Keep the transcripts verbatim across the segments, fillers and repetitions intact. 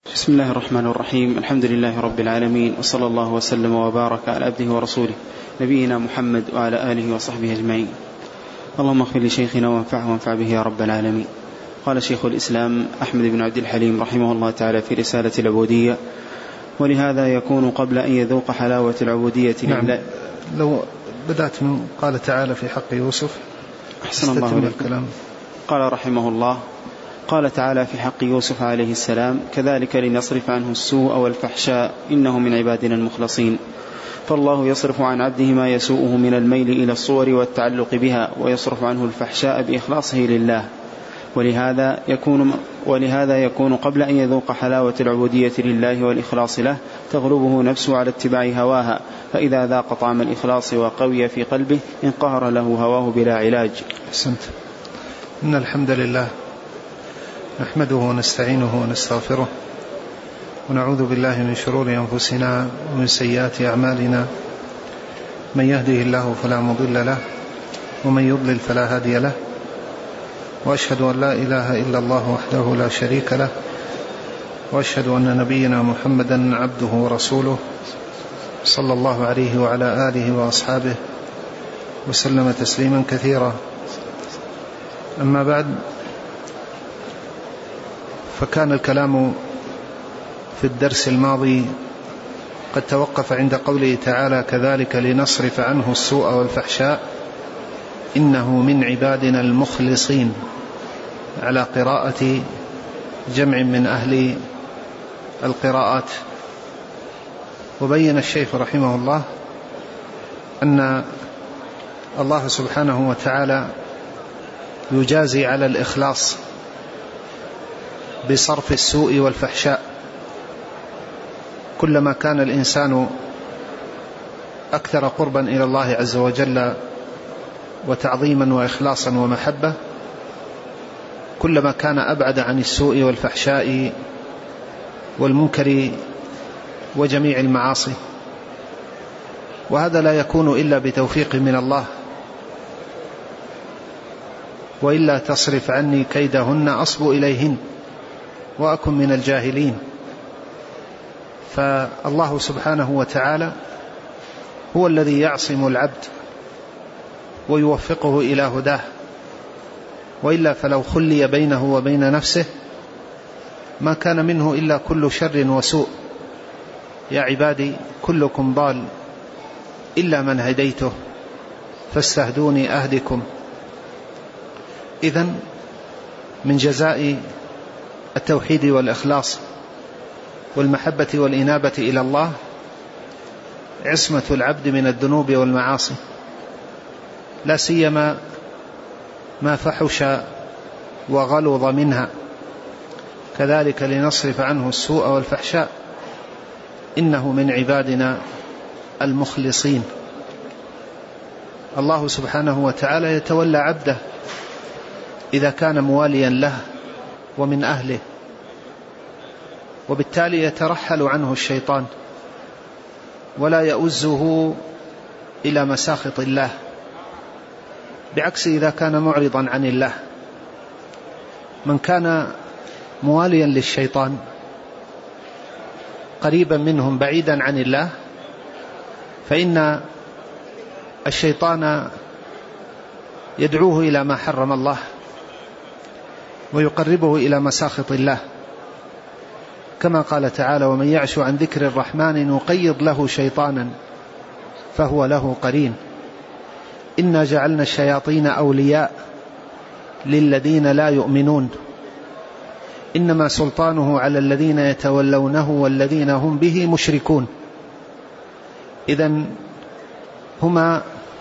بسم الله الرحمن الرحيم. الحمد لله رب العالمين، وصلى الله وسلم وبارك على عبده ورسوله نبينا محمد وعلى آله وصحبه أجمعين. اللهم اغفر لشيخنا وانفعه وانفع به يا رب العالمين. قال شيخ الإسلام أحمد بن عبد الحليم رحمه الله تعالى في رسالة العبودية: ولهذا يكون قبل أن يذوق حلاوة العبودية نعم. لله. لو بدأت من قال تعالى في حق يوسف. أحسن الله الكلام. قال رحمه الله: قال تعالى في حق يوسف عليه السلام: كذلك لنصرف عنه السوء والفحشاء إنه من عبادنا المخلصين. فالله يصرف عن عبده ما يسوءه من الميل إلى الصور والتعلق بها، ويصرف عنه الفحشاء بإخلاصه لله. ولهذا يكون, ولهذا يكون قبل أن يذوق حلاوة العبودية لله والإخلاص له تغلبه نفسه على اتباع هواها، فإذا ذاق طعم الإخلاص وقوي في قلبه انقهر له هواه بلا علاج. أحسنت. إن الحمد لله نحمده ونستعينه ونستغفره، ونعوذ بالله من شرور أنفسنا ومن سيئات أعمالنا. من يهده الله فلا مضل له، ومن يضلل فلا هادي له، وأشهد أن لا إله إلا الله وحده لا شريك له، وأشهد أن نبينا محمدا عبده ورسوله صلى الله عليه وعلى آله وأصحابه وسلم تسليما كثيرا. أما بعد، فكان الكلام في الدرس الماضي قد توقف عند قوله تعالى: كذلك لنصرف عنه السوء والفحشاء إنه من عبادنا المخلصين، على قراءة جمع من أهل القراءات. وبين الشيخ رحمه الله أن الله سبحانه وتعالى يجازي على الإخلاص بصرف السوء والفحشاء. كلما كان الإنسان أكثر قربا إلى الله عز وجل وتعظيما وإخلاصا ومحبة، كلما كان أبعد عن السوء والفحشاء والمنكر وجميع المعاصي. وهذا لا يكون إلا بتوفيق من الله: وإلا تصرف عني كيدهن أصب إليهن وأكن من الجاهلين. فالله سبحانه وتعالى هو الذي يعصم العبد ويوفقه إلى هداه، وإلا فلو خلي بينه وبين نفسه ما كان منه إلا كل شر وسوء. يا عبادي كلكم ضال إلا من هديته فاستهدوني أهدكم. إذن من جزاء التوحيد والإخلاص والمحبة والإنابة إلى الله عصمة العبد من الذنوب والمعاصي، لا سيما ما فحش وغلظ منها. كذلك لنصرف عنه السوء والفحشاء إنه من عبادنا المخلصين. الله سبحانه وتعالى يتولى عبده إذا كان مواليا له ومن أهله، وبالتالي يترحل عنه الشيطان ولا يؤزه إلى مساخط الله، بعكس إذا كان معرضا عن الله. من كان مواليا للشيطان قريبا منهم بعيدا عن الله، فإن الشيطان يدعوه إلى ما حرم الله ويقربه إلى مساخط الله، كما قال تعالى: ومن يعش عن ذكر الرحمن نقيض له شيطانا فهو له قرين إنا جعلنا الشياطين أولياء للذين لا يؤمنون إنما سلطانه على الذين يتولونه والذين هم به مشركون. إذن هما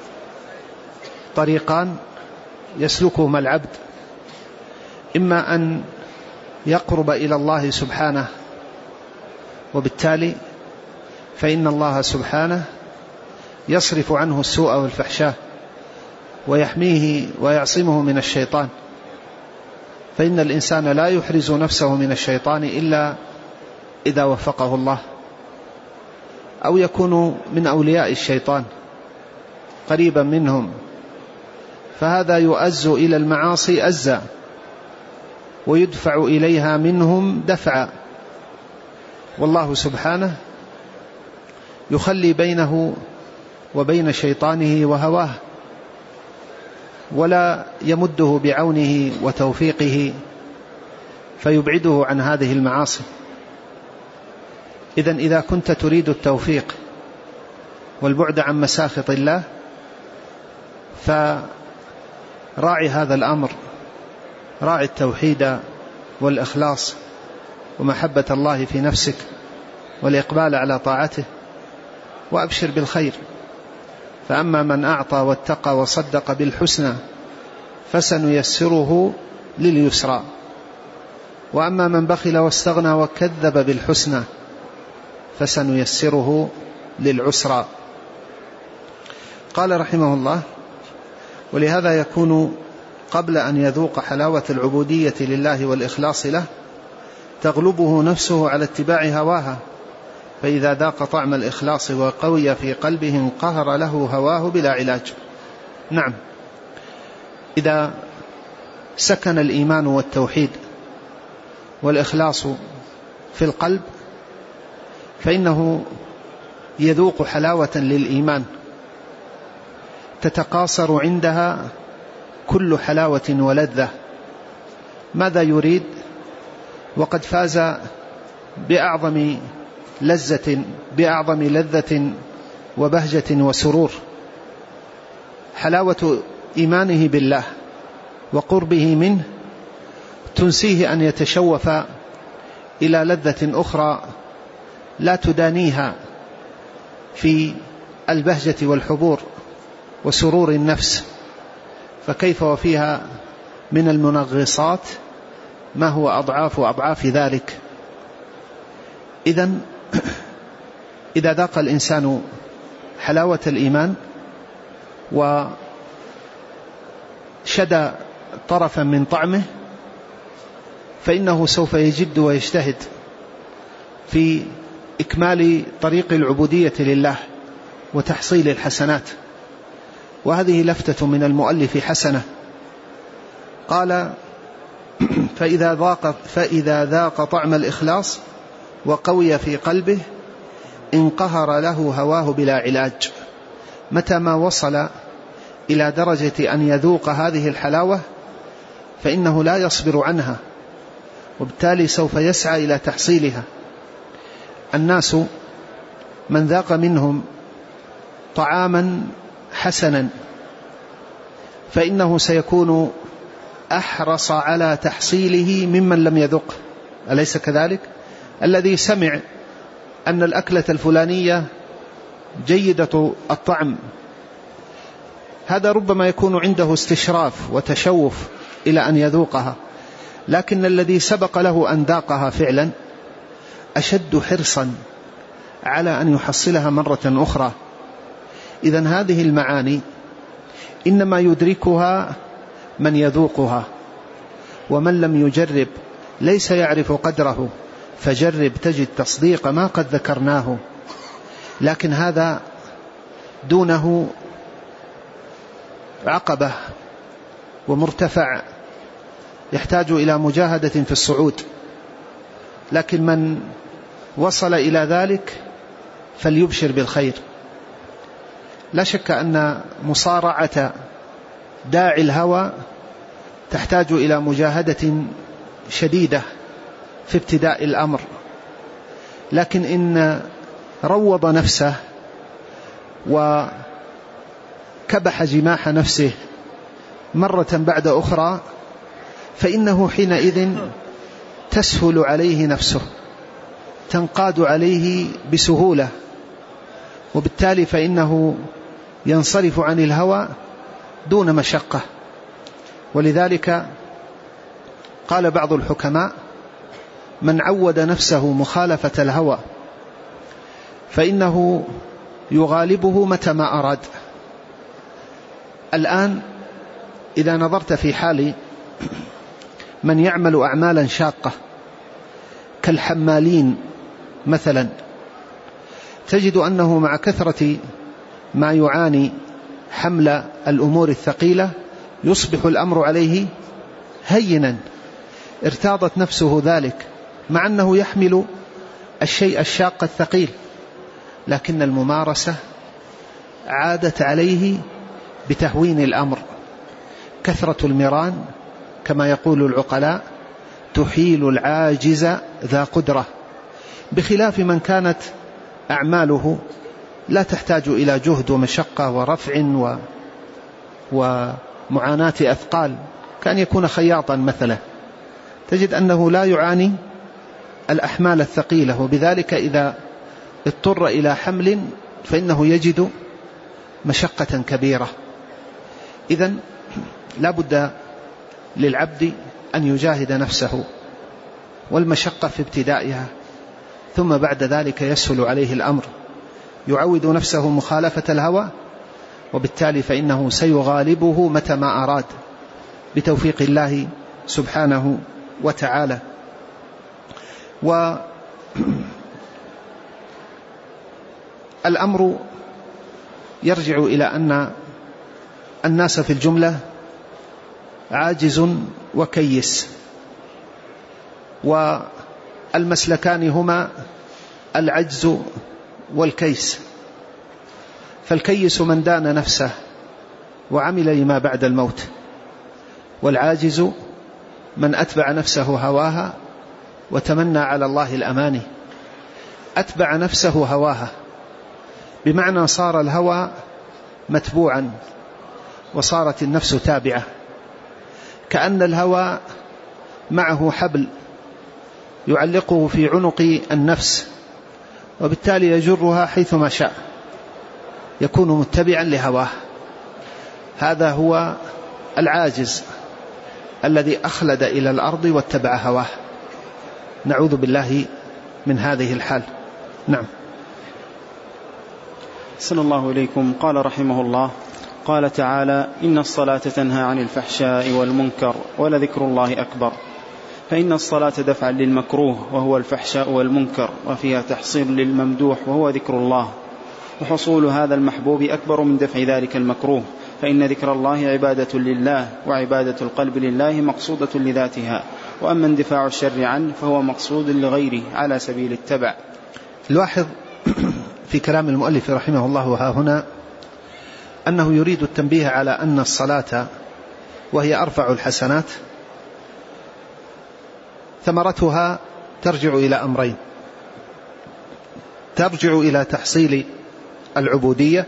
طريقان يسلكهما العبد: إما أن يقرب إلى الله سبحانه، وبالتالي فإن الله سبحانه يصرف عنه السوء والفحشاء ويحميه ويعصمه من الشيطان، فإن الإنسان لا يحرز نفسه من الشيطان إلا إذا وفقه الله، أو يكون من أولياء الشيطان قريبا منهم، فهذا يؤز إلى المعاصي أزا ويدفع إليها منهم دفعا. والله سبحانه يخلي بينه وبين شيطانه وهواه، ولا يمده بعونه وتوفيقه فيبعده عن هذه المعاصي. إذن إذا كنت تريد التوفيق والبعد عن مساخط الله فراعي هذا الأمر، راعي التوحيد والإخلاص ومحبة الله في نفسك والإقبال على طاعته، وأبشر بالخير. فأما من أعطى واتقى وصدق بالحسنى فسنيسره لليسرى، وأما من بخل واستغنى وكذب بالحسنى فسنيسره للعسرى. قال رحمه الله: ولهذا يكون قبل أن يذوق حلاوة العبودية لله والإخلاص له تغلبه نفسه على اتباع هواها، فإذا ذاق طعم الإخلاص وقوي في قلبه انقهر له هواه بلا علاج. نعم، إذا سكن الإيمان والتوحيد والإخلاص في القلب فإنه يذوق حلاوة للإيمان تتقاصر عندها كل حلاوة ولذة. ماذا يريد وقد فاز بأعظم لذة بأعظم لذة وبهجة وسرور؟ حلاوة إيمانه بالله وقربه منه تنسيه أن يتشوف إلى لذة أخرى لا تدانيها في البهجة والحبور وسرور النفس، فكيف وفيها من المنغصات ما هو أضعاف أضعاف ذلك. إذن إذا ذاق الإنسان حلاوة الإيمان وشدى طرفا من طعمه فإنه سوف يجد ويجتهد في إكمال طريق العبودية لله وتحصيل الحسنات. وهذه لفتة من المؤلف حسنة، قال: فإذا ذاق, فإذا ذاق طعم الإخلاص وقوي في قلبه انقهر له هواه بلا علاج. متى ما وصل إلى درجة أن يذوق هذه الحلاوة فإنه لا يصبر عنها، وبالتالي سوف يسعى إلى تحصيلها. الناس من ذاق منهم طعاما حسنا فإنه سيكون أحرص على تحصيله ممن لم يذق، أليس كذلك؟ الذي سمع أن الأكلة الفلانية جيدة الطعم هذا ربما يكون عنده استشراف وتشوف إلى أن يذوقها، لكن الذي سبق له أن ذاقها فعلا أشد حرصا على أن يحصلها مرة أخرى. إذن هذه المعاني إنما يدركها من يذوقها، ومن لم يجرب ليس يعرف قدره، فجرب تجد تصديق ما قد ذكرناه. لكن هذا دونه عقبة ومرتفع يحتاج إلى مجاهدة في الصعود، لكن من وصل إلى ذلك فليبشر بالخير. لا شك أن مصارعة داعي الهوى تحتاج إلى مجاهدة شديدة في ابتداء الأمر، لكن إن روض نفسه وكبح جماح نفسه مرة بعد أخرى فإنه حينئذ تسهل عليه نفسه، تنقاد عليه بسهولة، وبالتالي فإنه ينصرف عن الهوى دون مشقة. ولذلك قال بعض الحكماء: من عود نفسه مخالفة الهوى فإنه يغالبه متى ما أراد. الآن إذا نظرت في حال من يعمل أعمالا شاقة كالحمالين مثلا، تجد أنه مع كثرة ما يعاني حمل الأمور الثقيلة يصبح الأمر عليه هينا، ارتاضت نفسه ذلك، مع أنه يحمل الشيء الشاق الثقيل، لكن الممارسة عادت عليه بتهوين الأمر. كثرة المران كما يقول العقلاء تحيل العاجز ذا قدرة، بخلاف من كانت أعماله لا تحتاج إلى جهد ومشقة ورفع و... ومعاناة أثقال، كان يكون خياطا مثلا، تجد أنه لا يعاني الأحمال الثقيلة، وبذلك إذا اضطر إلى حمل فإنه يجد مشقة كبيرة. إذن لا بد للعبد أن يجاهد نفسه، والمشقة في ابتدائها، ثم بعد ذلك يسهل عليه الأمر، يعود نفسه مخالفة الهوى، وبالتالي فإنه سيغالبه متى ما أراد بتوفيق الله سبحانه وتعالى. والأمر يرجع إلى أن الناس في الجملة عاجز وكيس، والمسلكان هما العجز والكيس. فالكيس من دان نفسه وعمل لما بعد الموت، والعاجز من أتبع نفسه هواها وتمنى على الله الأماني. أتبع نفسه هواها بمعنى صار الهوى متبوعا وصارت النفس تابعة، كأن الهوى معه حبل يعلقه في عنق النفس، وبالتالي يجرها حيثما شاء، يكون متبعا لهواه. هذا هو العاجز الذي أخلد إلى الأرض واتبع هواه، نعوذ بالله من هذه الحال. نعم. صلى الله إليكم. قال رحمه الله: قال تعالى: إن الصلاة تنهى عن الفحشاء والمنكر ولذكر الله أكبر. فإن الصلاة دفعا للمكروه وهو الفحشاء والمنكر، وفيها تحصيل للممدوح وهو ذكر الله، وحصول هذا المحبوب أكبر من دفع ذلك المكروه، فإن ذكر الله عبادة لله، وعبادة القلب لله مقصودة لذاتها، وأما اندفاع الشر عنه فهو مقصود لغيره على سبيل التبع. الواحظ في كلام المؤلف رحمه الله وها هنا أنه يريد التنبيه على أن الصلاة وهي أرفع الحسنات ثمرتها ترجع إلى أمرين: ترجع إلى تحصيل العبودية،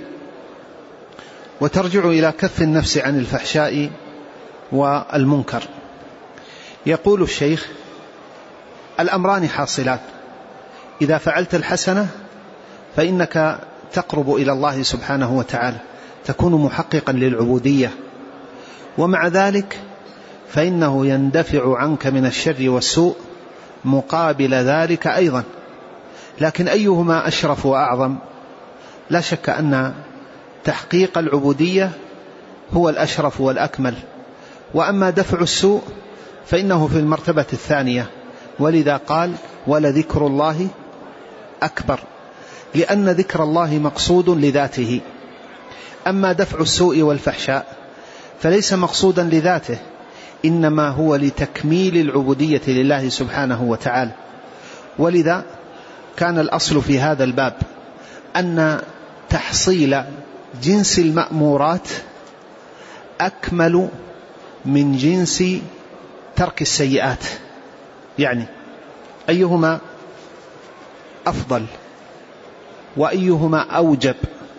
وترجع إلى كف النفس عن الفحشاء والمنكر. يقول الشيخ: الأمران حاصلات، إذا فعلت الحسنة فإنك تقرب إلى الله سبحانه وتعالى، تكون محققا للعبودية، ومع ذلك فإنه يندفع عنك من الشر والسوء مقابل ذلك أيضا. لكن أيهما أشرف وأعظم؟ لا شك أن تحقيق العبودية هو الأشرف والأكمل، وأما دفع السوء فإنه في المرتبة الثانية، ولذا قال: ولذكر الله أكبر، لأن ذكر الله مقصود لذاته. أما دفع السوء والفحشاء فليس مقصودا لذاته، إنما هو لتكميل العبودية لله سبحانه وتعالى. ولذا كان الأصل في هذا الباب أن تحصيل جنس المأمورات أكمل من جنس ترك السيئات. يعني أيهما أفضل وأيهما أوجب،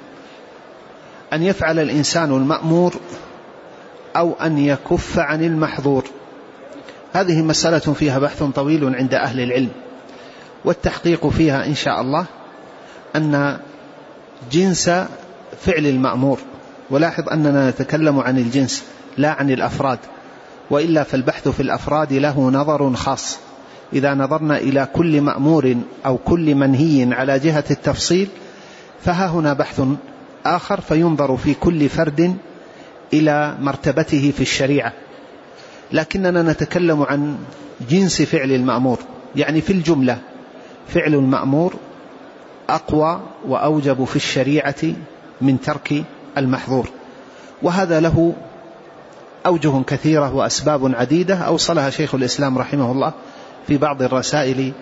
أن يفعل الإنسان المأمور أو أن يكف عن المحظور؟ هذه مسألة فيها بحث طويل عند أهل العلم، والتحقيق فيها إن شاء الله أن جنس فعل المأمور، ولاحظ أننا نتكلم عن الجنس لا عن الأفراد، وإلا فالبحث في الأفراد له نظر خاص. إذا نظرنا إلى كل مأمور أو كل منهي على جهة التفصيل فها هنا بحث آخر، فينظر في كل فرد إلى مرتبته في الشريعة. لكننا نتكلم عن جنس فعل المأمور، يعني في الجملة فعل المأمور أقوى وأوجب في الشريعة من ترك المحظور، وهذا له أوجه كثيرة وأسباب عديدة أوصلها شيخ الإسلام رحمه الله في بعض الرسائل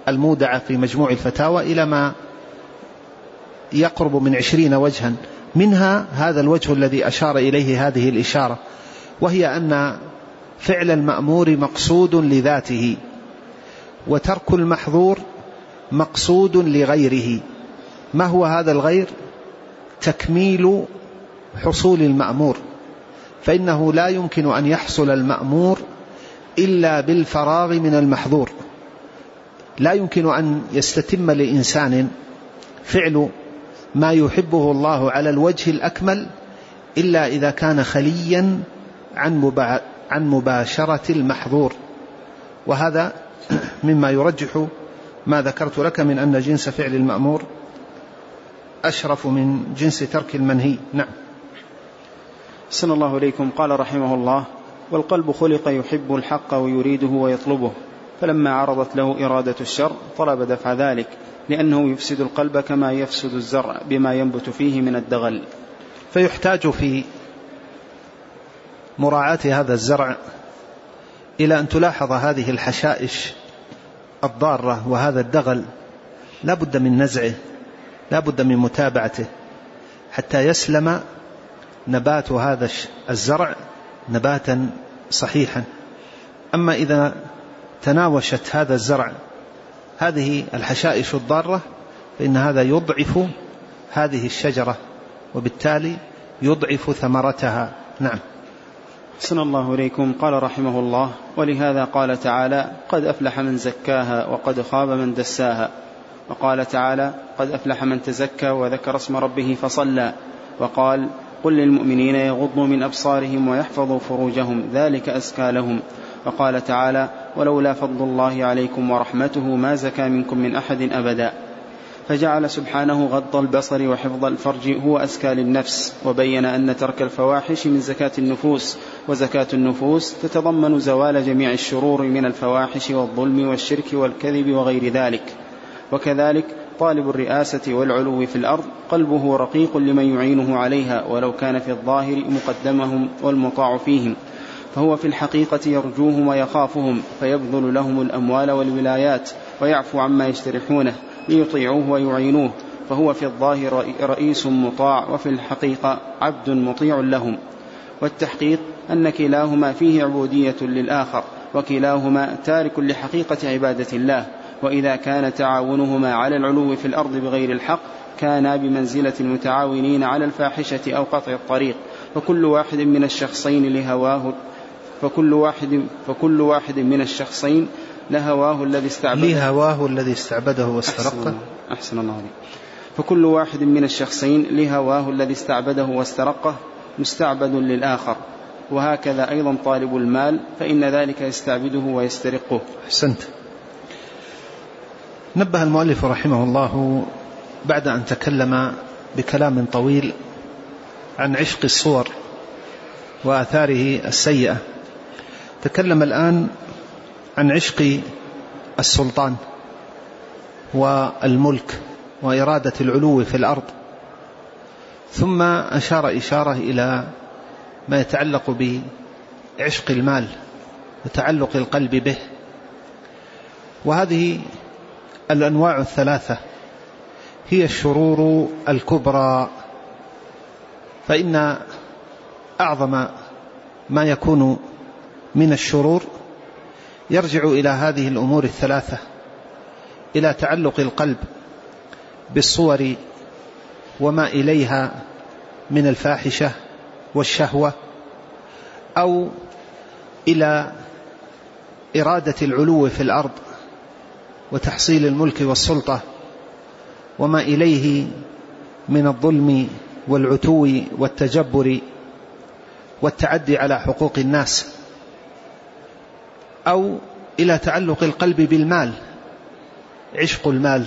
المودعة في مجموع الفتاوى إلى ما يقرب من عشرين وجها، منها هذا الوجه الذي أشار إليه هذه الإشارة، وهي أن فعل المأمور مقصود لذاته، وترك المحظور مقصود لغيره. ما هو هذا الغير؟ تكميل حصول المأمور، فإنه لا يمكن أن يحصل المأمور إلا بالفراغ من المحظور. لا يمكن أن يستتم لإنسان فعل ما يحبه الله على الوجه الأكمل إلا إذا كان خليا عن مباشرة المحظور، وهذا مما يرجح ما ذكرت لك من أن جنس فعل المأمور أشرف من جنس ترك المنهي. نعم. أحسن الله إليكم. قال رحمه الله: والقلب خلق يحب الحق ويريده ويطلبه، فلما عرضت له إرادة الشر طلب دفع ذلك، لأنه يفسد القلب كما يفسد الزرع بما ينبت فيه من الدغل. فيحتاج في مراعاة هذا الزرع إلى أن تلاحظ هذه الحشائش الضارة وهذا الدغل، لا بد من نزعه، لا بد من متابعته حتى يسلم نبات هذا الزرع نباتا صحيحا. أما إذا تناوشت هذا الزرع هذه الحشائش الضارة فإن هذا يضعف هذه الشجرة، وبالتالي يضعف ثمرتها. نعم. أحسن الله إليكم. قال رحمه الله: ولهذا قال تعالى: قد أفلح من زكاها وقد خاب من دساها. وقال تعالى: قد أفلح من تزكى وذكر اسم ربه فصلى. وقال: قل للمؤمنين يغضوا من أبصارهم ويحفظوا فروجهم ذلك أزكى لهم. وقال تعالى: ولولا فضل الله عليكم ورحمته ما زكى منكم من أحد أبدا. فجعل سبحانه غض البصر وحفظ الفرج هو أزكى للنفس، وبين أن ترك الفواحش من زكاة النفوس، وزكاة النفوس تتضمن زوال جميع الشرور من الفواحش والظلم والشرك والكذب وغير ذلك. وكذلك طالب الرئاسة والعلو في الأرض قلبه رقيق لمن يعينه عليها، ولو كان في الظاهر مقدمهم والمطاع فيهم، فهو في الحقيقة يرجوهم ويخافهم، فيبذل لهم الأموال والولايات ويعفو عما يجترحونه ليطيعوه ويعينوه، فهو في الظاهر رئيس مطاع، وفي الحقيقة عبد مطيع لهم. والتحقيق أن كلاهما فيه عبودية للآخر، وكلاهما تارك لحقيقة عبادة الله. وإذا كان تعاونهما على العلو في الأرض بغير الحق كانا بمنزلة المتعاونين على الفاحشة أو قطع الطريق، فكل واحد من الشخصين لهواه فكل واحد فكل واحد من الشخصين لهواه الذي استعبده لهواه الذي استعبده واسترقه. أحسن, أحسن الله عليك. فكل واحد من الشخصين لهواه الذي استعبده واسترقه مستعبد للآخر، وهكذا أيضا طالب المال، فإن ذلك يستعبده ويسترقه. أحسنت. نبه المؤلف رحمه الله بعد أن تكلم بكلام طويل عن عشق الصور وآثاره السيئة، تكلم الآن عن عشق السلطان والملك وإرادة العلو في الأرض، ثم أشار إشارة إلى ما يتعلق بعشق المال وتعلق القلب به. وهذه الأنواع الثلاثة هي الشرور الكبرى، فإن أعظم ما يكون من الشرور يرجع إلى هذه الأمور الثلاثة، إلى تعلق القلب بالصور وما إليها من الفاحشة والشهوة، أو إلى إرادة العلو في الأرض وتحصيل الملك والسلطة وما إليه من الظلم والعتو والتجبر والتعدي على حقوق الناس، أو إلى تعلق القلب بالمال، عشق المال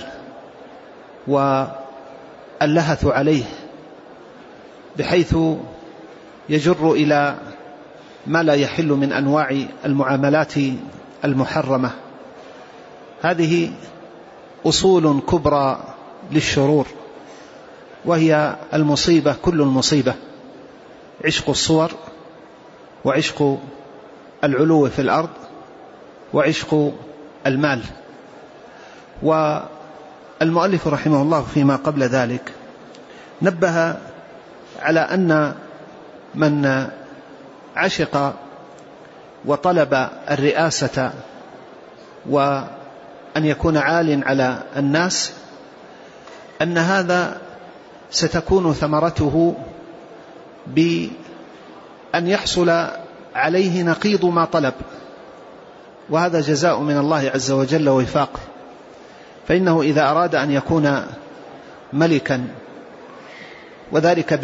واللهث عليه بحيث يجر إلى ما لا يحل من أنواع المعاملات المحرمة. هذه أصول كبرى للشرور، وهي المصيبة كل المصيبة، عشق الصور وعشق العلو في الأرض وعشق المال. والمؤلف رحمه الله فيما قبل ذلك نبه على أن من عشق وطلب الرئاسة وأن يكون عال على الناس أن هذا ستكون ثمرته بأن يحصل عليه نقيض ما طلب، وهذا جزاء من الله عز وجل ووفاقه. فإنه إذا أراد أن يكون ملكا وذلك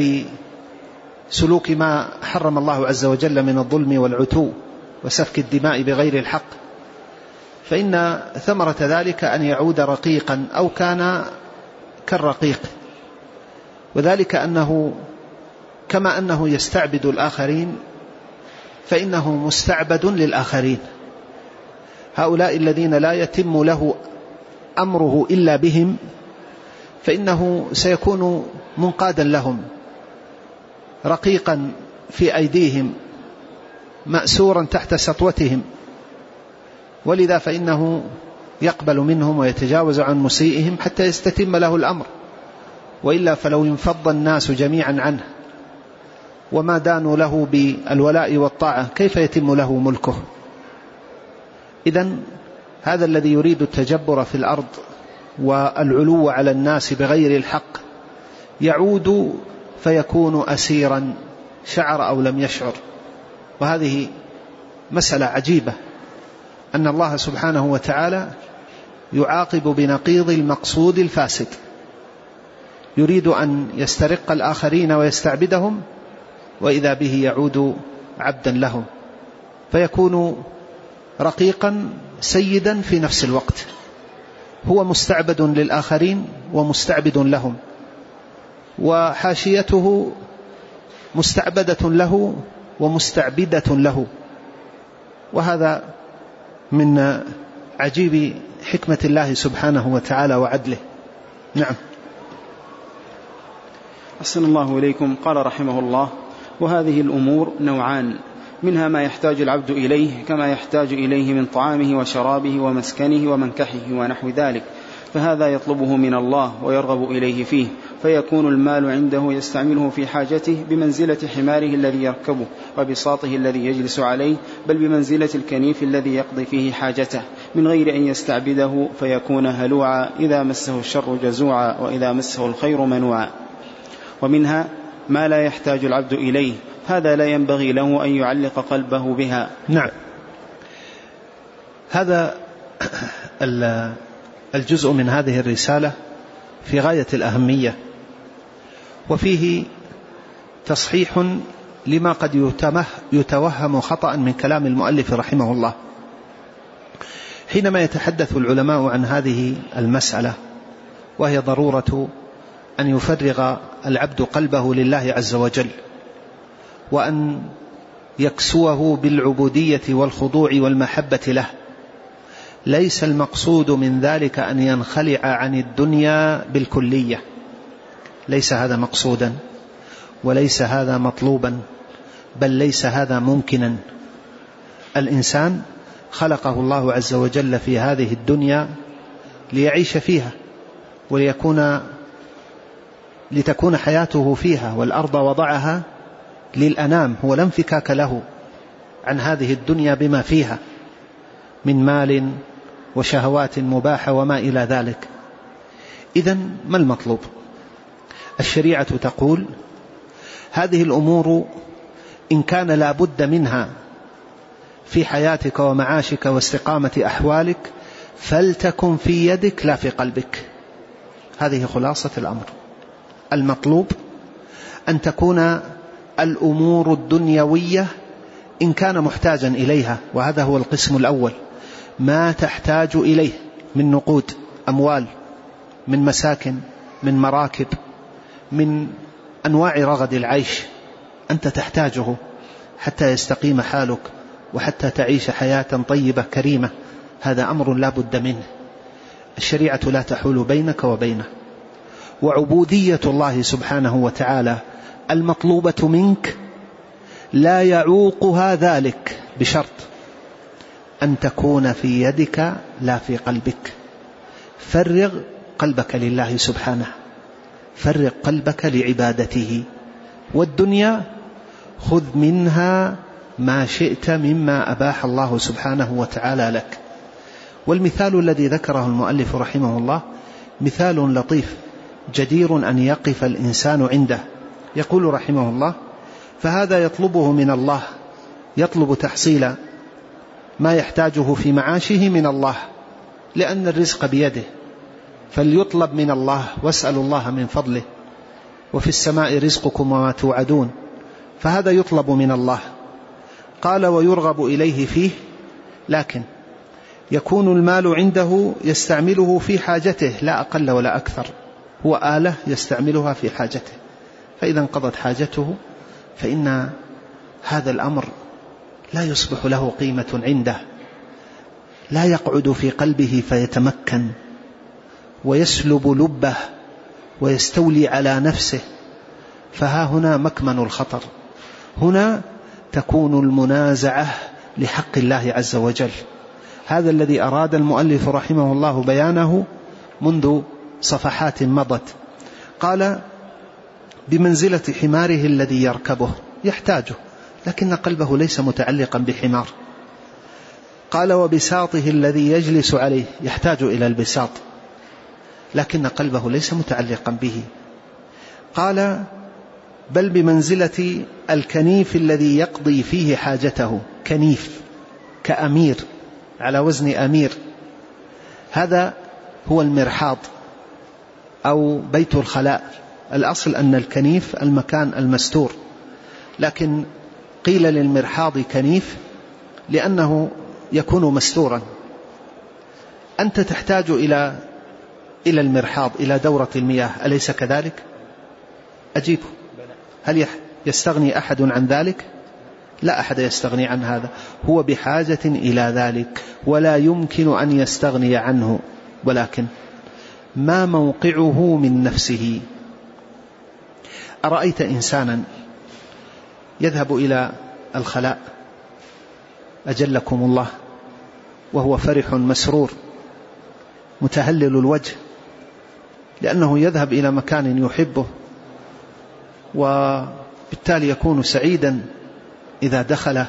بسلوك ما حرم الله عز وجل من الظلم والعتو وسفك الدماء بغير الحق، فإن ثمرة ذلك أن يعود رقيقا أو كان كالرقيق، وذلك أنه كما أنه يستعبد الآخرين فإنه مستعبد للآخرين. هؤلاء الذين لا يتم له أمره إلا بهم فإنه سيكون منقادا لهم، رقيقا في أيديهم، مأسورا تحت سطوتهم، ولذا فإنه يقبل منهم ويتجاوز عن مسيئهم حتى يستتم له الأمر، وإلا فلو ينفض الناس جميعا عنه وما دانوا له بالولاء والطاعة كيف يتم له ملكه؟ إذن هذا الذي يريد التجبر في الأرض والعلو على الناس بغير الحق يعود فيكون أسيرا شعر أو لم يشعر. وهذه مسألة عجيبة أن الله سبحانه وتعالى يعاقب بنقيض المقصود الفاسد، يريد أن يسترق الآخرين ويستعبدهم، وإذا به يعود عبدا لهم فيكون رقيقا سيدا في نفس الوقت، هو مستعبد للآخرين ومستعبد لهم، وحاشيته مستعبدة له ومستعبدة له. وهذا من عجيب حكمة الله سبحانه وتعالى وعدله. نعم. أحسن الله إليكم. قال رحمه الله: وهذه الأمور نوعان، منها ما يحتاج العبد إليه كما يحتاج إليه من طعامه وشرابه ومسكنه ومنكحه ونحو ذلك، فهذا يطلبه من الله ويرغب إليه فيه، فيكون المال عنده يستعمله في حاجته بمنزلة حماره الذي يركبه وبساطه الذي يجلس عليه، بل بمنزلة الكنيف الذي يقضي فيه حاجته من غير أن يستعبده، فيكون هلوعا إذا مسه الشر جزوعا وإذا مسه الخير منوعا. ومنها ما لا يحتاج العبد إليه، هذا لا ينبغي له أن يعلق قلبه بها. نعم. هذا الجزء من هذه الرسالة في غاية الأهمية، وفيه تصحيح لما قد يتوهم خطأ من كلام المؤلف رحمه الله. حينما يتحدث العلماء عن هذه المسألة، وهي ضرورة أن يفرغ العبد قلبه لله عز وجل، وأن يكسوه بالعبودية والخضوع والمحبة له، ليس المقصود من ذلك أن ينخلع عن الدنيا بالكلية، ليس هذا مقصودا وليس هذا مطلوبا، بل ليس هذا ممكنا. الإنسان خلقه الله عز وجل في هذه الدنيا ليعيش فيها وليكون لتكون حياته فيها، والأرض وضعها للأنام، هو لا انفكاك له عن هذه الدنيا بما فيها من مال وشهوات مباحة وما إلى ذلك. إذن ما المطلوب؟ الشريعة تقول هذه الأمور إن كان لا بد منها في حياتك ومعاشك واستقامة أحوالك فلتكن في يدك لا في قلبك. هذه خلاصة الأمر. المطلوب أن تكون الأمور الدنيوية إن كان محتاجا إليها، وهذا هو القسم الأول، ما تحتاج إليه من نقود أموال، من مساكن، من مراكب، من أنواع رغد العيش، أنت تحتاجه حتى يستقيم حالك وحتى تعيش حياة طيبة كريمة. هذا أمر لا بد منه، الشريعة لا تحول بينك وبينه. وعبودية الله سبحانه وتعالى المطلوبة منك لا يعوقها ذلك بشرط أن تكون في يدك لا في قلبك. فرغ قلبك لله سبحانه، فرغ قلبك لعبادته. والدنيا خذ منها ما شئت مما أباح الله سبحانه وتعالى لك. والمثال الذي ذكره المؤلف رحمه الله مثال لطيف جدير أن يقف الإنسان عنده. يقول رحمه الله: فهذا يطلبه من الله، يطلب تحصيل ما يحتاجه في معاشه من الله، لأن الرزق بيده، فليطلب من الله واسألوا الله من فضله، وفي السماء رزقكم وما توعدون، فهذا يطلب من الله. قال: ويرغب إليه فيه، لكن يكون المال عنده يستعمله في حاجته لا أقل ولا أكثر، هو آلة يستعملها في حاجته، فإذا انقضت حاجته فإن هذا الأمر لا يصبح له قيمة عنده، لا يقعد في قلبه فيتمكن ويسلب لبه ويستولي على نفسه. فها هنا مكمن الخطر، هنا تكون المنازعة لحق الله عز وجل. هذا الذي أراد المؤلف رحمه الله بيانه منذ صفحات مضت. قال: بمنزلة حماره الذي يركبه، يحتاجه لكن قلبه ليس متعلقا بحمار. قال: وبساطه الذي يجلس عليه، يحتاج إلى البساط لكن قلبه ليس متعلقا به. قال: بل بمنزلة الكنيف الذي يقضي فيه حاجته، كنيف كأمير على وزن أمير، هذا هو المرحاض أو بيت الخلاء. الأصل أن الكنيف المكان المستور، لكن قيل للمرحاض كنيف لأنه يكون مستورا. أنت تحتاج إلى إلى المرحاض، إلى دورة المياه، أليس كذلك؟ أجيبه، هل يستغني أحد عن ذلك؟ لا أحد يستغني عن هذا، هو بحاجة إلى ذلك ولا يمكن أن يستغني عنه، ولكن ما موقعه من نفسه. أرأيت إنسانا يذهب إلى الخلاء أجلكم الله وهو فرح مسرور متهلل الوجه، لأنه يذهب إلى مكان يحبه، وبالتالي يكون سعيدا إذا دخل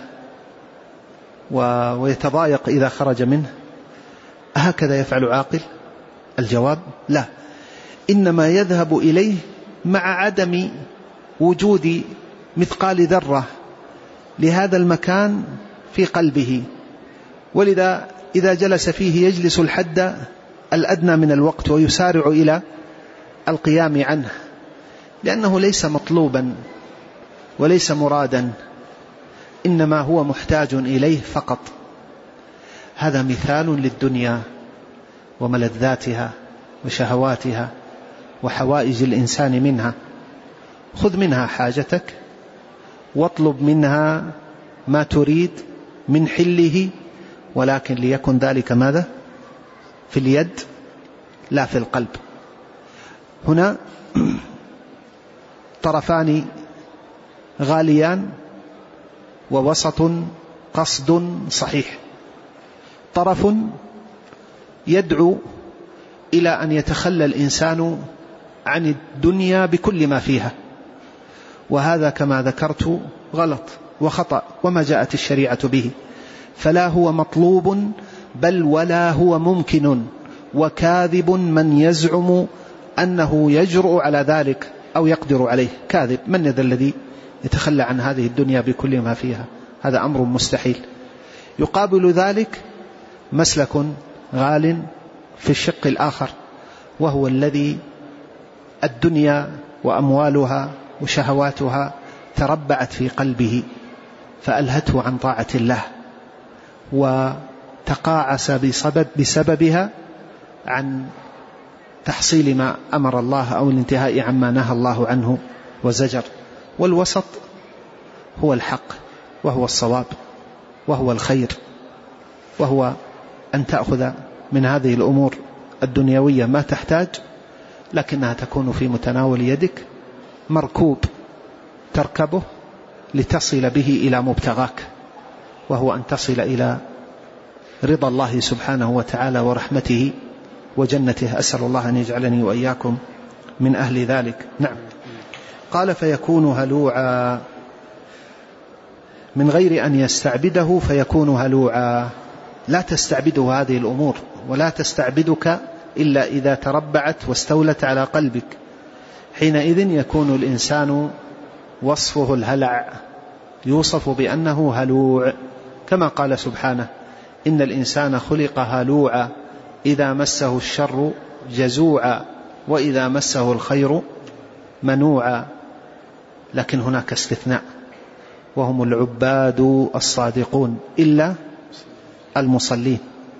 ويتضايق إذا خرج منه. هكذا يفعل عاقل؟ الجواب لا، إنما يذهب إليه مع عدم وجود مثقال ذرة لهذا المكان في قلبه، ولذا إذا جلس فيه يجلس الحد الأدنى من الوقت ويسارع إلى القيام عنه، لأنه ليس مطلوبا وليس مرادا، إنما هو محتاج إليه فقط. هذا مثال للدنيا وملذاتها وشهواتها وحوائج الإنسان منها. خذ منها حاجتك واطلب منها ما تريد من حله، ولكن ليكن ذلك ماذا؟ في اليد لا في القلب. هنا طرفان غاليان ووسط قصد صحيح. طرف يدعو إلى أن يتخلى الإنسان عن الدنيا بكل ما فيها، وهذا كما ذكرت غلط وخطأ وما جاءت الشريعة به، فلا هو مطلوب بل ولا هو ممكن، وكاذب من يزعم أنه يجرؤ على ذلك أو يقدر عليه. كاذب، من ذا الذي يتخلى عن هذه الدنيا بكل ما فيها؟ هذا أمر مستحيل. يقابل ذلك مسلك غال في الشق الآخر، وهو الذي الدنيا وأموالها وشهواتها تربعت في قلبه فألهته عن طاعة الله، وتقاعس بسبب بسببها عن تحصيل ما أمر الله أو الانتهاء عما نهى الله عنه وزجر. والوسط هو الحق وهو الصواب وهو الخير، وهو أن تأخذ من هذه الأمور الدنيوية ما تحتاج، لكنها تكون في متناول يدك، مركوب تركبه لتصل به إلى مبتغاك، وهو أن تصل إلى رضا الله سبحانه وتعالى ورحمته وجنته، أسأل الله أن يجعلني وإياكم من أهل ذلك. نعم. قال فيكون هلوعا من غير أن يستعبده، فيكون هلوعا. لا تستعبده هذه الأمور، ولا تستعبدك إلا إذا تربعت واستولت على قلبك، حينئذ يكون الإنسان وصفه الهلع، يوصف بأنه هلوع، كما قال سبحانه: إن الإنسان خلق هلوعا إذا مسه الشر جزوعا وإذا مسه الخير منوعا. لكن هناك استثناء، وهم العباد الصادقون إلا المصلين.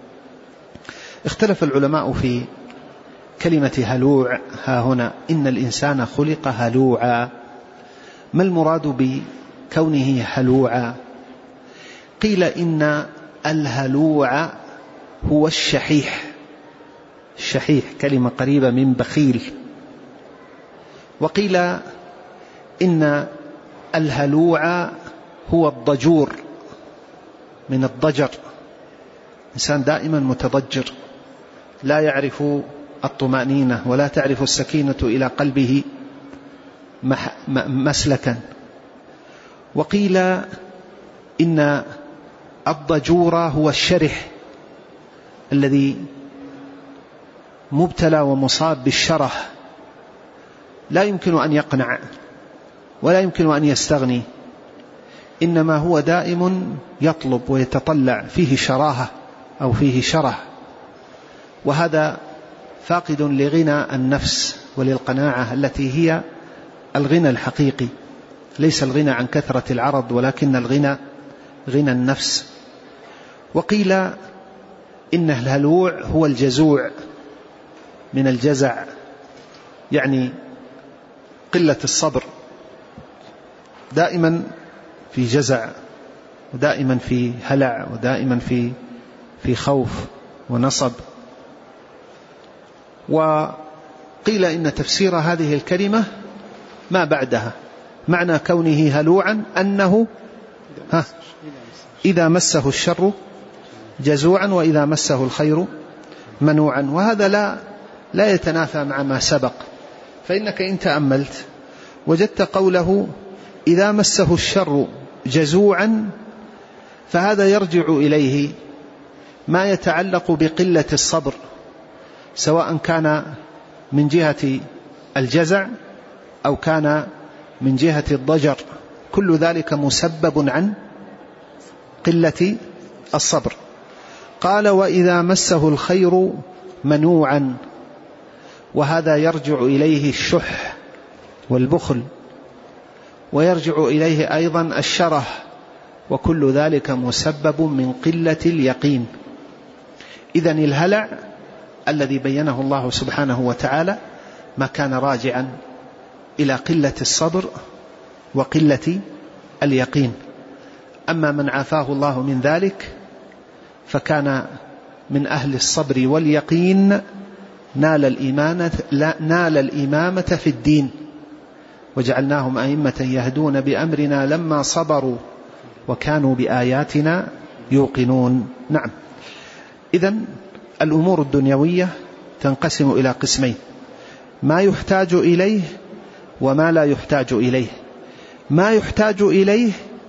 اختلف العلماء في كلمة هلوع ها هنا. إن الإنسان خلق هلوعا، ما المراد بكونه هلوعا؟ قيل إن الهلوع هو الشحيح، الشحيح كلمة قريبة من بخيل. وقيل إن الهلوع هو الضجور، من الضجر، إنسان دائما متضجر، لا يعرف الطمأنينة ولا تعرف السكينة إلى قلبه مسلكا. وقيل إن الضجور هو الشرح الذي مبتلى ومصاب بالشره، لا يمكن أن يقنع ولا يمكن أن يستغني، إنما هو دائم يطلب ويتطلع، فيه شراهة أو فيه شره. وهذا فاقد لغنى النفس وللقناعة التي هي الغنى الحقيقي، ليس الغنى عن كثرة العرض، ولكن الغنى غنى النفس. وقيل إن الهلوع هو الجزوع، من الجزع، يعني قلة الصبر، دائما في جزع، ودائما في هلع، ودائما في في خوف ونصب. وقيل إن تفسير هذه الكلمة ما بعدها، معنى كونه هلوعا أنه ها إذا مسه الشر جزوعا وإذا مسه الخير منوعا. وهذا لا لا يتنافى مع ما سبق، فإنك إن تأملت وجدت قوله إذا مسه الشر جزوعا، فهذا يرجع إليه ما يتعلق بقلة الصبر، سواء كان من جهة الجزع أو كان من جهة الضجر، كل ذلك مسبب عن قلة الصبر. قال وإذا مسه الخير منوعا، وهذا يرجع إليه الشح والبخل، ويرجع إليه أيضا الشره، وكل ذلك مسبب من قلة اليقين. إذن الهلع الذي بينه الله سبحانه وتعالى ما كان راجعا إلى قلة الصبر وقلة اليقين. أما من عافاه الله من ذلك فكان من أهل الصبر واليقين، نال الإمامة, نال الإمامة في الدين، وجعلناهم أئمة يهدون بأمرنا لما صبروا وكانوا بآياتنا يوقنون. نعم. إذن الأمور الدنيوية تنقسم إلى قسمين: ما يحتاج إليه وما لا يحتاج إليه. ما يحتاج إليه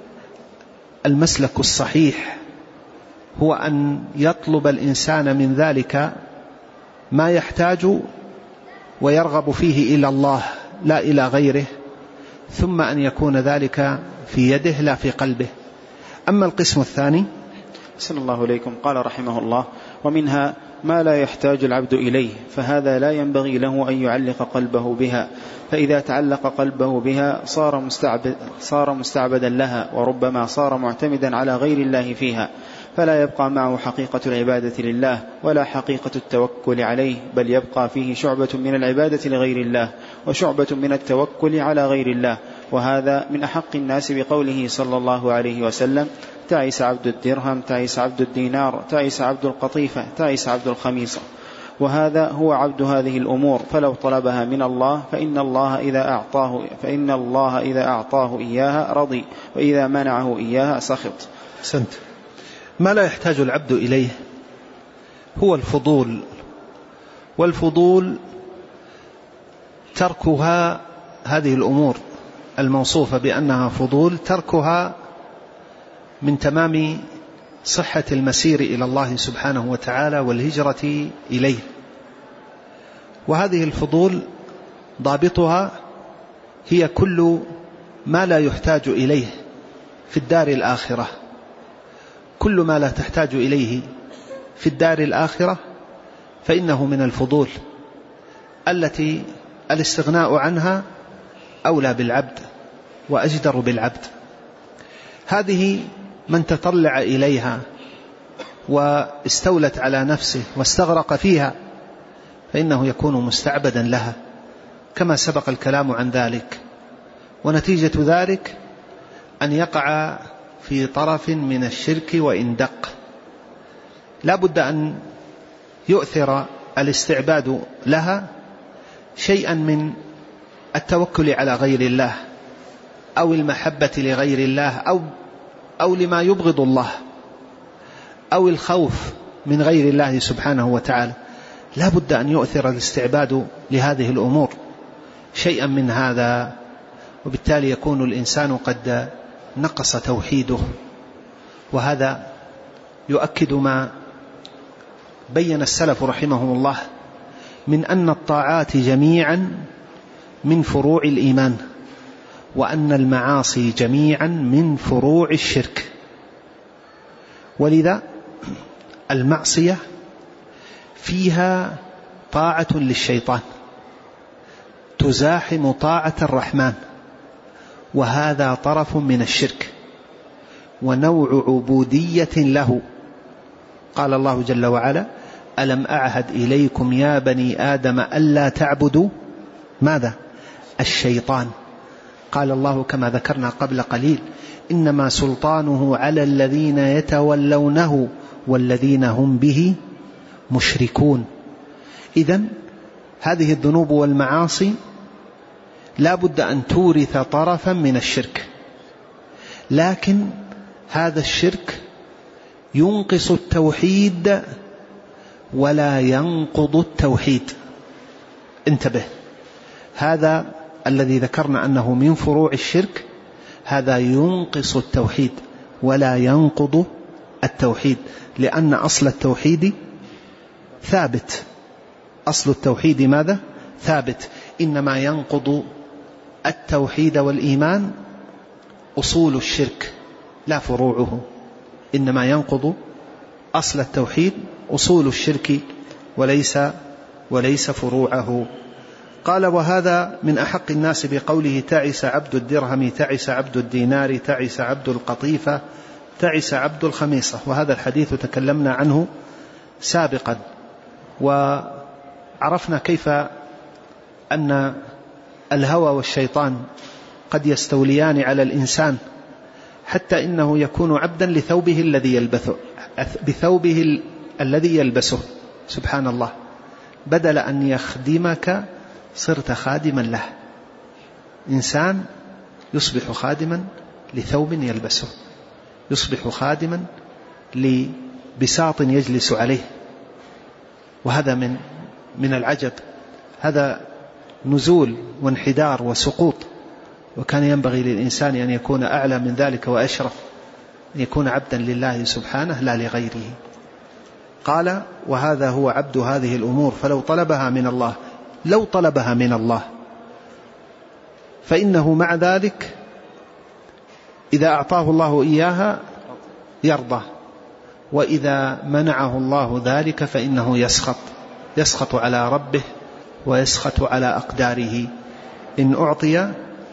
المسلك الصحيح هو أن يطلب الإنسان من ذلك ما يحتاج ويرغب فيه إلى الله لا إلى غيره، ثم أن يكون ذلك في يده لا في قلبه. أما القسم الثاني، صلى الله عليكم، قال رحمه الله: ومنها ما لا يحتاج العبد إليه، فهذا لا ينبغي له أن يعلق قلبه بها، فإذا تعلق قلبه بها صار مستعبد صار مستعبدا لها، وربما صار معتمدا على غير الله فيها، فلا يبقى معه حقيقة العبادة لله ولا حقيقة التوكل عليه، بل يبقى فيه شعبة من العبادة لغير الله وشعبة من التوكل على غير الله. وهذا من أحق الناس بقوله صلى الله عليه وسلم: تعس عبد الدرهم، تعس عبد الدينار، تعس عبد القطيفة، تعس عبد الخميصة. وهذا هو عبد هذه الأمور، فلو طلبها من الله فإن الله إذا أعطاه فإن الله إذا أعطاه إياها رضي، وإذا منعه إياها سخط. سنت. ما لا يحتاج العبد إليه هو الفضول والفضول تركها، هذه الأمور الموصوفة بأنها فضول تركها من تمام صحة المسير إلى الله سبحانه وتعالى والهجرة إليه. وهذه الفضول ضابطها هي كل ما لا يحتاج إليه في الدار الآخرة، كل ما لا تحتاج إليه في الدار الآخرة فإنه من الفضول التي الاستغناء عنها أولى بالعبد وأجدر بالعبد. هذه من تطلع إليها واستولت على نفسه واستغرق فيها فإنه يكون مستعبدا لها، كما سبق الكلام عن ذلك. ونتيجة ذلك أن يقع في طرف من الشرك وإن دق. لا بد أن يؤثر الاستعباد لها شيئا من التوكل على غير الله أو المحبة لغير الله أو, أو لما يبغض الله أو الخوف من غير الله سبحانه وتعالى. لا بد أن يؤثر الاستعباد لهذه الأمور شيئا من هذا، وبالتالي يكون الإنسان قد نقص توحيده. وهذا يؤكد ما بين السلف رحمهم الله من أن الطاعات جميعا من فروع الإيمان، وأن المعاصي جميعا من فروع الشرك. ولذا المعصية فيها طاعة للشيطان تزاحم طاعة الرحمن، وهذا طرف من الشرك ونوع عبودية له. قال الله جل وعلا: ألم أعهد إليكم يا بني آدم ألا تعبدوا ماذا؟ الشيطان. قال الله كما ذكرنا قبل قليل: إنما سلطانه على الذين يتولونه والذين هم به مشركون. إذن هذه الذنوب والمعاصي لا بد أن تورث طرفا من الشرك، لكن هذا الشرك ينقص التوحيد ولا ينقض التوحيد. انتبه، هذا الذي ذكرنا أنه من فروع الشرك هذا ينقص التوحيد ولا ينقض التوحيد، لأن أصل التوحيد ثابت. أصل التوحيد ماذا؟ ثابت. إنما ينقض التوحيد والإيمان أصول الشرك لا فروعه، إنما ينقض أصل التوحيد أصول الشرك وليس وليس فروعه. قال: وهذا من أحق الناس بقوله: تعس عبد الدرهم، تعس عبد الدينار، تعس عبد القطيفة، تعس عبد الخميصة. وهذا الحديث تكلمنا عنه سابقا، وعرفنا كيف أن الهوى والشيطان قد يستوليان على الإنسان حتى إنه يكون عبدا لثوبه الذي يلبسه بثوبه الذي يلبسه سبحان الله، بدل أن يخدمك صرت خادما له. إنسان يصبح خادما لثوب يلبسه، يصبح خادما لبساط يجلس عليه، وهذا من من العجب. هذا نزول وانحدار وسقوط، وكان ينبغي للإنسان أن يكون أعلى من ذلك وأشرف، أن يكون عبدا لله سبحانه لا لغيره. قال: وهذا هو عبد هذه الأمور، فلو طلبها من الله لو طلبها من الله فإنه مع ذلك إذا أعطاه الله إياها يرضى، وإذا منعه الله ذلك فإنه يسخط يسخط على ربه ويسخط على أقداره. إن أعطي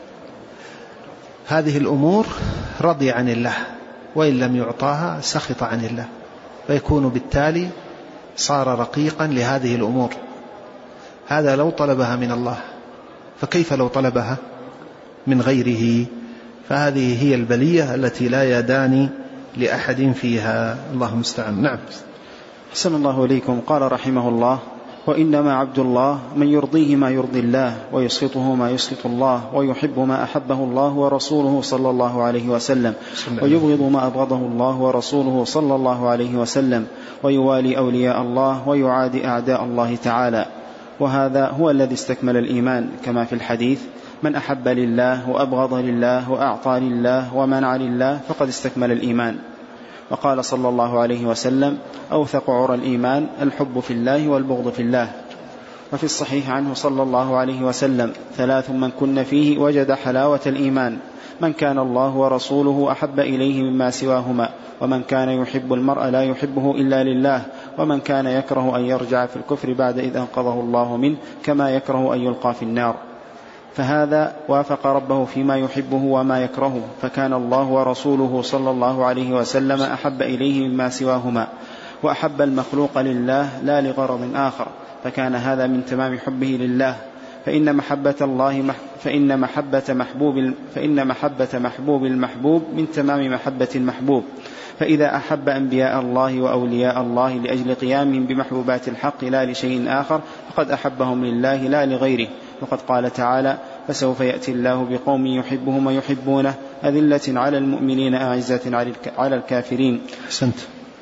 هذه الأمور رضي عن الله، وإن لم يعطاها سخط عن الله، فيكون بالتالي صار رقيقا لهذه الأمور. هذا لو طلبها من الله، فكيف لو طلبها من غيره؟ فهذه هي البلية التي لا يدان لأحد فيها. الله المستعان. نعم. أحسن الله إليكم. قال رحمه الله: وإنما عبد الله من يرضيه ما يرضي الله ويسخطه ما يسخط الله ويحب ما أحبه الله ورسوله صلى الله عليه وسلم ويبغض ما أبغضه الله ورسوله صلى الله عليه وسلم ويوالي أولياء الله ويعادي أعداء الله تعالى. وهذا هو الذي استكمل الإيمان كما في الحديث: من أحب لله وأبغض لله وأعطى لله ومنع لله فقد استكمل الإيمان. وقال صلى الله عليه وسلم: أوثق عرى الإيمان الحب في الله والبغض في الله. وفي الصحيح عنه صلى الله عليه وسلم: ثلاث من كن فيه وجد حلاوة الإيمان: من كان الله ورسوله أحب إليه مما سواهما، ومن كان يحب المرء لا يحبه إلا لله، ومن كان يكره أن يرجع في الكفر بعد إذ أنقذه الله منه كما يكره أن يلقى في النار. فهذا وافق ربه فيما يحبه وما يكرهه، فكان الله ورسوله صلى الله عليه وسلم أحب إليه مما سواهما، وأحب المخلوق لله لا لغرض آخر، فكان هذا من تمام حبه لله. فإن محبة الله فإن محبة محبوب فإن محبة محبوب المحبوب من تمام محبة المحبوب. فإذا أحب أنبياء الله وأولياء الله لأجل قيامهم بمحبوبات الحق لا لشيء آخر فقد أحبهم لله لا لغيره. وقد قال تعالى: فسوف يأتي الله بقوم يحبهم ويحبونه أذلة على المؤمنين أعزة على الكافرين. أحسنت.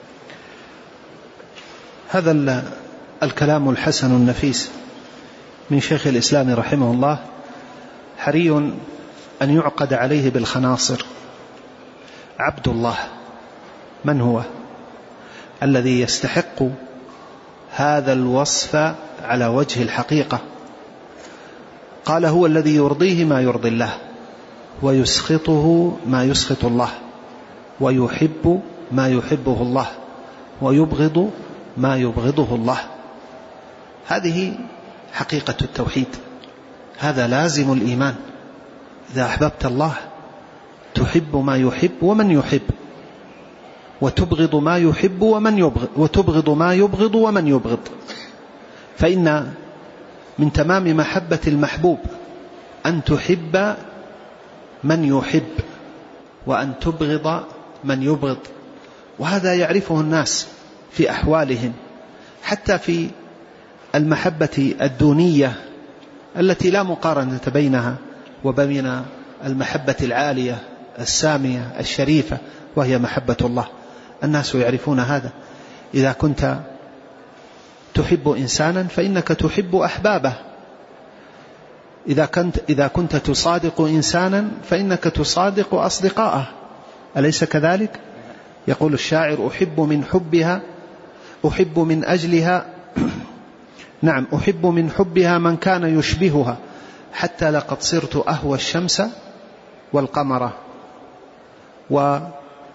هذا الكلام الحسن النفيس من شيخ الإسلام رحمه الله حري أن يعقد عليه بالخناصر. عبد الله من هو الذي يستحق هذا الوصف على وجه الحقيقة؟ قال: هو الذي يرضيه ما يرضي الله ويسخطه ما يسخط الله ويحب ما يحبه الله ويبغض ما يبغضه الله. هذه حقيقة التوحيد، هذا لازم الإيمان. إذا أحببت الله تحب ما يحب ومن يحب، وتبغض ما يحب ومن يبغض وتبغض ما يبغض ومن يبغض. فإن من تمام محبة المحبوب أن تحب من يحب وأن تبغض من يبغض. وهذا يعرفه الناس في أحوالهم، حتى في المحبة الدونية التي لا مقارنة بينها وبين المحبة العالية السامية الشريفة وهي محبة الله. الناس يعرفون هذا. إذا كنت تحب إنسانا فإنك تحب أحبابه، إذا كنت, إذا كنت تصادق إنسانا فإنك تصادق أصدقاءه، أليس كذلك؟ يقول الشاعر: أحب من حبها أحب من أجلها نعم أحب من حبها من كان يشبهها حتى لقد صرت أهوى الشمس والقمر. ويقول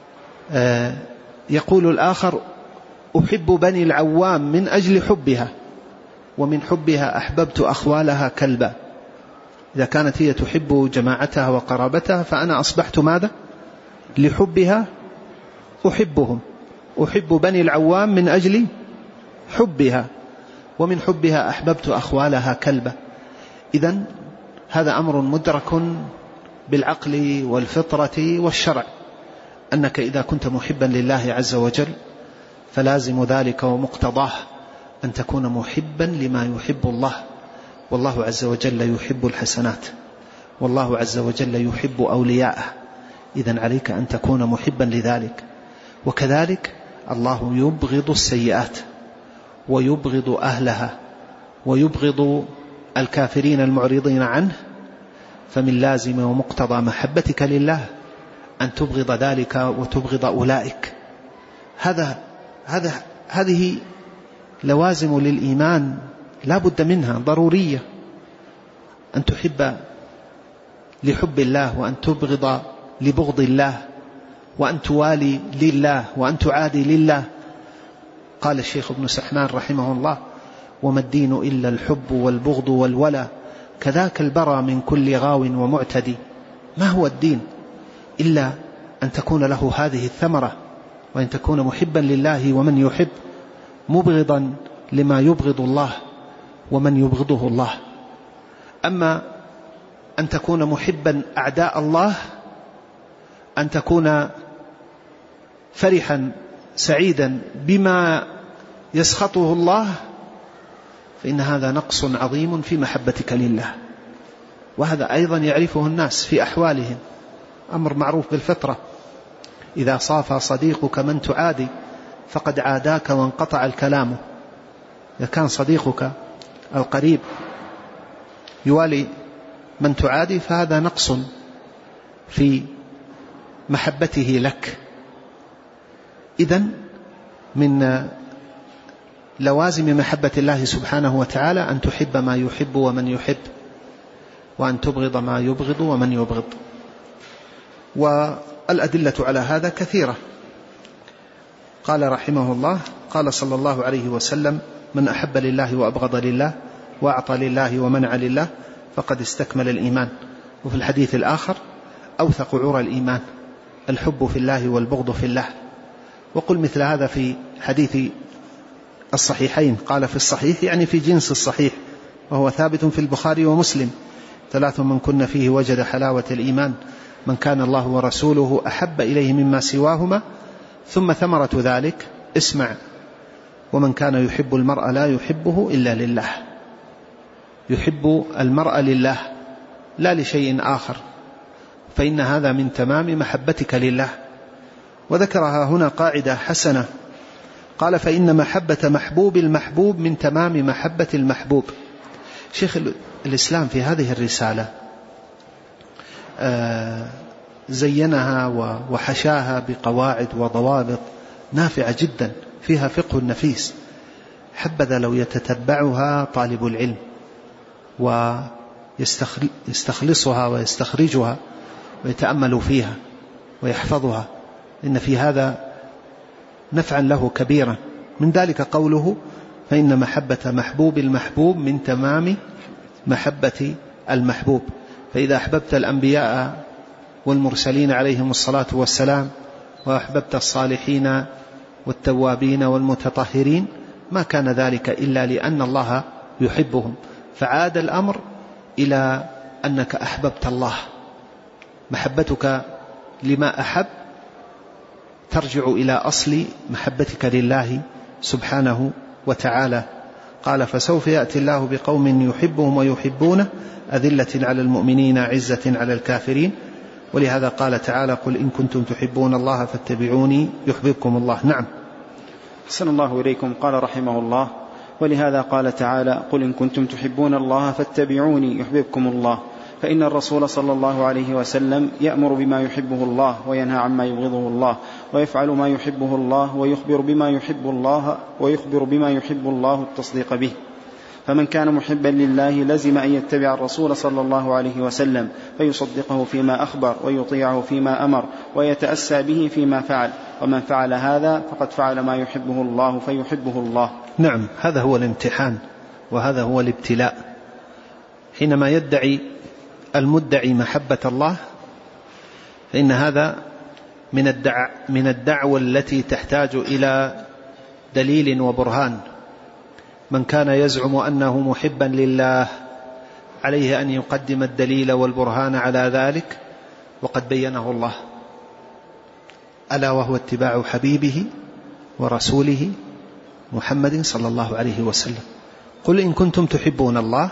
الآخر: أحب بني العوام من أجل حبها، ومن حبها أحببت أخوالها كلبا. إذا كانت هي تحب جماعتها وقرابتها فأنا أصبحت ماذا؟ لحبها أحبهم. أحب بني العوام من أجل حبها، ومن حبها أحببت أخوالها كلبا. إذن هذا أمر مدرك بالعقل والفطرة والشرع، أنك إذا كنت محبا لله عز وجل فلازم ذلك ومقتضاه أن تكون محبا لما يحب الله. والله عز وجل يحب الحسنات، والله عز وجل يحب أولياءه، إذن عليك أن تكون محبا لذلك. وكذلك الله يبغض السيئات ويبغض أهلها ويبغض الكافرين المعرضين عنه. فمن لازم ومقتضى محبتك لله أن تبغض ذلك وتبغض أولئك. هذا هذا هذه لوازم للإيمان لا بد منها، ضرورية، أن تحب لحب الله، وأن تبغض لبغض الله، وأن توالي لله، وأن تعادي لله. قال الشيخ ابن سحمان رحمه الله: وما الدين إلا الحب والبغض والولا، كذاك البرى من كل غاو ومعتدي. ما هو الدين إلا أن تكون له هذه الثمرة، وأن تكون محبا لله ومن يحب، مبغضا لما يبغض الله ومن يبغضه الله. أما أن تكون محبا أعداء الله، أن تكون فرحا سعيدا بما يسخطه الله، فإن هذا نقص عظيم في محبتك لله. وهذا أيضا يعرفه الناس في أحوالهم، أمر معروف بالفطرة. إذا صافى صديقك من تعادي فقد عاداك وانقطع الكلام. إذا كان صديقك القريب يوالي من تعادي فهذا نقص في محبته لك. إذن من لوازم محبة الله سبحانه وتعالى أن تحب ما يحب ومن يحب، وأن تبغض ما يبغض ومن يبغض. والأدلة على هذا كثيرة. قال رحمه الله، قال صلى الله عليه وسلم: من أحب لله وأبغض لله وأعطى لله ومنع لله فقد استكمل الإيمان. وفي الحديث الآخر: أوثق عرى الإيمان الحب في الله والبغض في الله. وقل مثل هذا في حديث الصحيحين، قال في الصحيح يعني في جنس الصحيح، وهو ثابت في البخاري ومسلم: ثلاث من كن فيه وجد حلاوة الإيمان: من كان الله ورسوله أحب إليه مما سواهما. ثم ثمرة ذلك اسمع: ومن كان يحب المرء لا يحبه إلا لله. يحب المرء لله لا لشيء آخر، فإن هذا من تمام محبتك لله. وذكرها هنا قاعدة حسنة، قال: فإن محبة محبوب المحبوب من تمام محبة المحبوب. شيخ الإسلام في هذه الرسالة زينها وحشاها بقواعد وضوابط نافعة جدا، فيها فقه نفيس، حبذا لو يتتبعها طالب العلم ويستخلصها ويستخرجها ويتأمل فيها ويحفظها، إن في هذا نفعا له كبيرا. من ذلك قوله: فإن محبة محبوب المحبوب من تمام محبة المحبوب. فإذا أحببت الأنبياء والمرسلين عليهم الصلاة والسلام، وأحببت الصالحين والتوابين والمتطهرين، ما كان ذلك إلا لأن الله يحبهم، فعاد الأمر إلى أنك أحببت الله. محبتك لما أحب ترجع إلى أصل محبتك لله سبحانه وتعالى. قال: فسوف يأتي الله بقوم يحبهم ويحبونه أذلة على المؤمنين عزة على الكافرين. ولهذا قال تعالى: قل إن كنتم تحبون الله فاتبعوني يحببكم الله. نعم. أحسن الله إليكم. قال رحمه الله: ولهذا قال تعالى: قل إن كنتم تحبون الله فاتبعوني يحببكم الله. فإن الرسول صلى الله عليه وسلم يأمر بما يحبه الله وينهى عما يبغضه الله، ويفعل ما يحبه الله ويخبر بما يحب الله ويخبر بما يحب الله التصديق به. فمن كان محبا لله لزم أن يتبع الرسول صلى الله عليه وسلم فيصدقه فيما أخبر ويطيعه فيما أمر ويتأسى به فيما فعل، ومن فعل هذا فقد فعل ما يحبه الله فيحبه الله. نعم، هذا هو الامتحان وهذا هو الابتلاء. حينما يدعي المدعي محبة الله فإن هذا من الدع من الدعوة التي تحتاج إلى دليل وبرهان. من كان يزعم أنه محبا لله عليه أن يقدم الدليل والبرهان على ذلك، وقد بينه الله، ألا وهو اتباع حبيبه ورسوله محمد صلى الله عليه وسلم. قل إن كنتم تحبون الله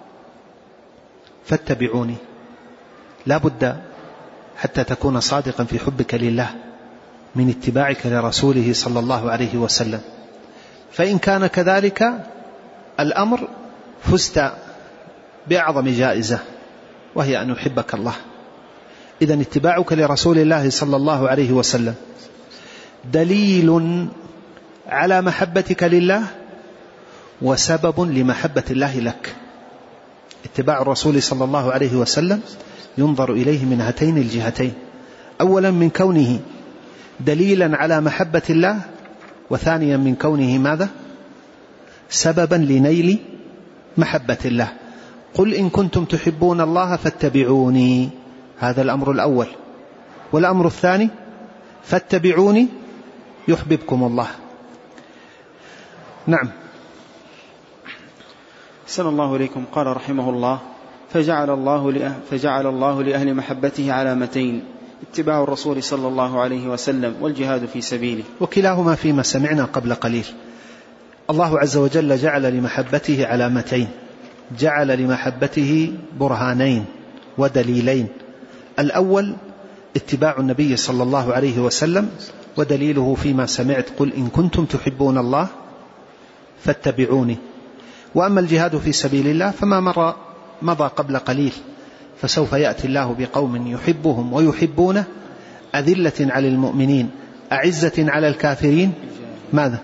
فاتبعوني. لا بد حتى تكون صادقا في حبك لله من اتباعك لرسوله صلى الله عليه وسلم. فإن كان كذلك الأمر فزت بأعظم جائزة، وهي أن يحبك الله. إذن اتباعك لرسول الله صلى الله عليه وسلم دليل على محبتك لله وسبب لمحبة الله لك. اتباع الرسول صلى الله عليه وسلم ينظر إليه من هاتين الجهتين: أولا من كونه دليلا على محبة الله، وثانيا من كونه ماذا؟ سببا لنيل محبة الله. قل إن كنتم تحبون الله فاتبعوني، هذا الأمر الأول. والأمر الثاني: فاتبعوني يحببكم الله. نعم. أحسن الله إليكم. قال رحمه الله: فجعل الله لأهل, فجعل الله لأهل محبته علامتين: اتباع الرسول صلى الله عليه وسلم والجهاد في سبيله. وكلاهما فيما سمعنا قبل قليل. الله عز وجل جعل لمحبته علامتين، جعل لمحبته برهانين ودليلين. الأول اتباع النبي صلى الله عليه وسلم، ودليله فيما سمعت: قل إن كنتم تحبون الله فاتبعوني. وأما الجهاد في سبيل الله فما مر مضى قبل قليل، فسوف يأتي الله بقوم يحبهم ويحبونه أذلة على المؤمنين أعزة على الكافرين، ماذا؟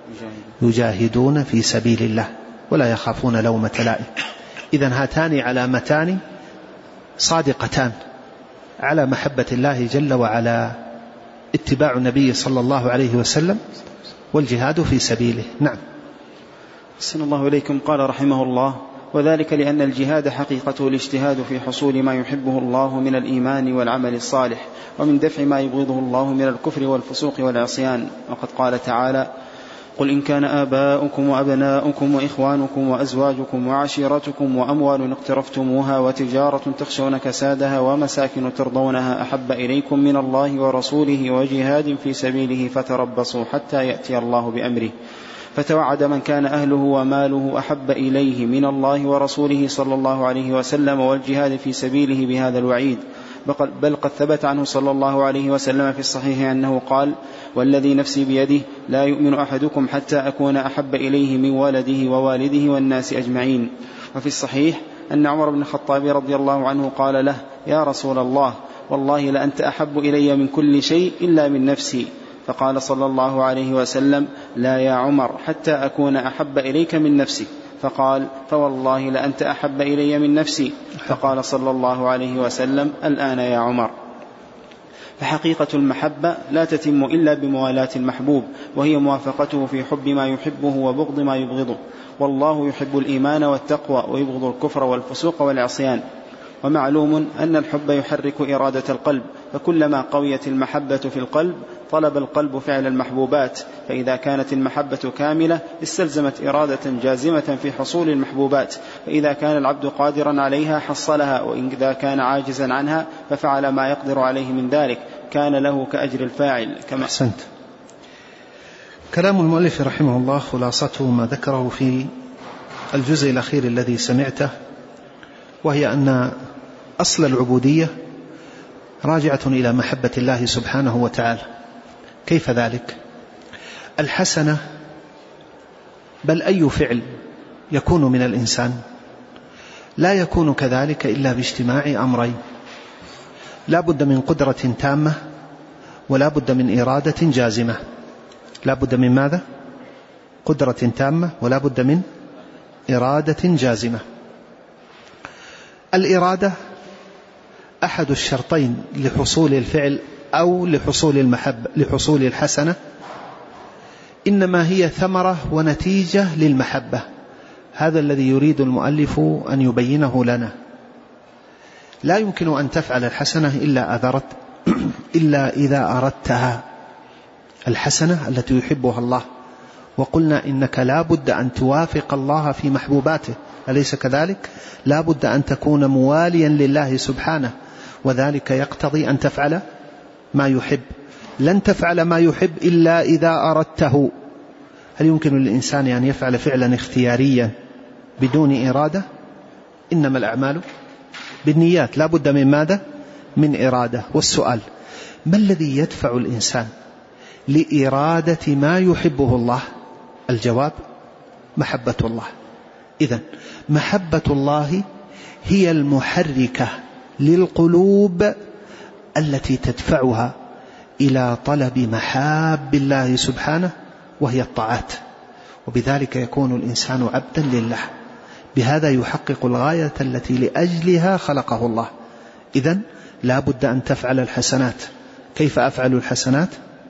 يجاهدون في سبيل الله ولا يخافون لومة لائم. إذن هاتان علامتان صادقتان على محبة الله جل وعلا: اتباع النبي صلى الله عليه وسلم والجهاد في سبيله. نعم. أحسن الله إليكم. قال رحمه الله: وذلك لأن الجهاد حقيقته الاجتهاد في حصول ما يحبه الله من الإيمان والعمل الصالح، ومن دفع ما يبغضه الله من الكفر والفسوق والعصيان. وقد قال تعالى: قل إن كان آباؤكم وأبناؤكم وإخوانكم وأزواجكم وعشيرتكم وأموال اقترفتموها وتجارة تخشون كسادها ومساكن ترضونها أحب إليكم من الله ورسوله وجهاد في سبيله فتربصوا حتى يأتي الله بأمره. فتوعد من كان أهله وماله أحب إليه من الله ورسوله صلى الله عليه وسلم والجهاد في سبيله بهذا الوعيد. بل قد ثبت عنه صلى الله عليه وسلم في الصحيح أنه قال: والذي نفسي بيده لا يؤمن أحدكم حتى أكون أحب إليه من ولده ووالده والناس أجمعين. وفي الصحيح أن عمر بن الخطاب رضي الله عنه قال له: يا رسول الله، والله لأنت أحب إلي من كل شيء إلا من نفسي. فقال صلى الله عليه وسلم: لا يا عمر، حتى أكون أحب إليك من نفسك. فقال: فوالله لأنت أحب إلي من نفسي. فقال صلى الله عليه وسلم: الآن يا عمر. فحقيقة المحبة لا تتم إلا بموالاة المحبوب، وهي موافقته في حب ما يحبه وبغض ما يبغضه. والله يحب الإيمان والتقوى ويبغض الكفر والفسوق والعصيان. ومعلوم أن الحب يحرك إرادة القلب، فكلما قويت المحبة في القلب طلب القلب فعل المحبوبات، فإذا كانت المحبة كاملة استلزمت إرادة جازمة في حصول المحبوبات، فإذا كان العبد قادرا عليها حصلها، وإذا كان عاجزا عنها ففعل ما يقدر عليه من ذلك كان له كأجر الفاعل. كما أحسنت. كلام المؤلف رحمه الله خلاصته ما ذكره في الجزء الأخير الذي سمعته، وهي أن أصل العبودية راجعة إلى محبة الله سبحانه وتعالى. كيف ذلك؟ الحسنة، بل أي فعل يكون من الإنسان لا يكون كذلك إلا باجتماع أمرين: لا بد من قدرة تامة، ولا بد من إرادة جازمة. لا بد من ماذا؟ قدرة تامة، ولا بد من إرادة جازمة. الإرادة أحد الشرطين لحصول الفعل أو لحصول المحبة، لحصول الحسنة، إنما هي ثمرة ونتيجة للمحبة. هذا الذي يريد المؤلف أن يبينه لنا. لا يمكن أن تفعل الحسنة إلا أذرت إلا إذا أردتها، الحسنة التي يحبها الله. وقلنا إنك لا بد أن توافق الله في محبوباته، أليس كذلك؟ لا بد أن تكون مواليا لله سبحانه، وذلك يقتضي أن تفعل ما يحب. لن تفعل ما يحب إلا إذا أردته. هل يمكن للإنسان أن يفعل فعلا اختياريا بدون إرادة؟ إنما الأعمال بالنيات. لا بد من ماذا؟ من إرادة. والسؤال: ما الذي يدفع الإنسان لإرادة ما يحبه الله؟ الجواب: محبة الله. إذن محبة الله هي المحركة للقلوب التي تدفعها إلى طلب محاب الله سبحانه، وهي الطاعات. وبذلك يكون الإنسان عبدا لله، بهذا يحقق الغاية التي لأجلها خلقه الله. إذن لا بد أن تفعل الحسنات. كيف أفعل الحسنات؟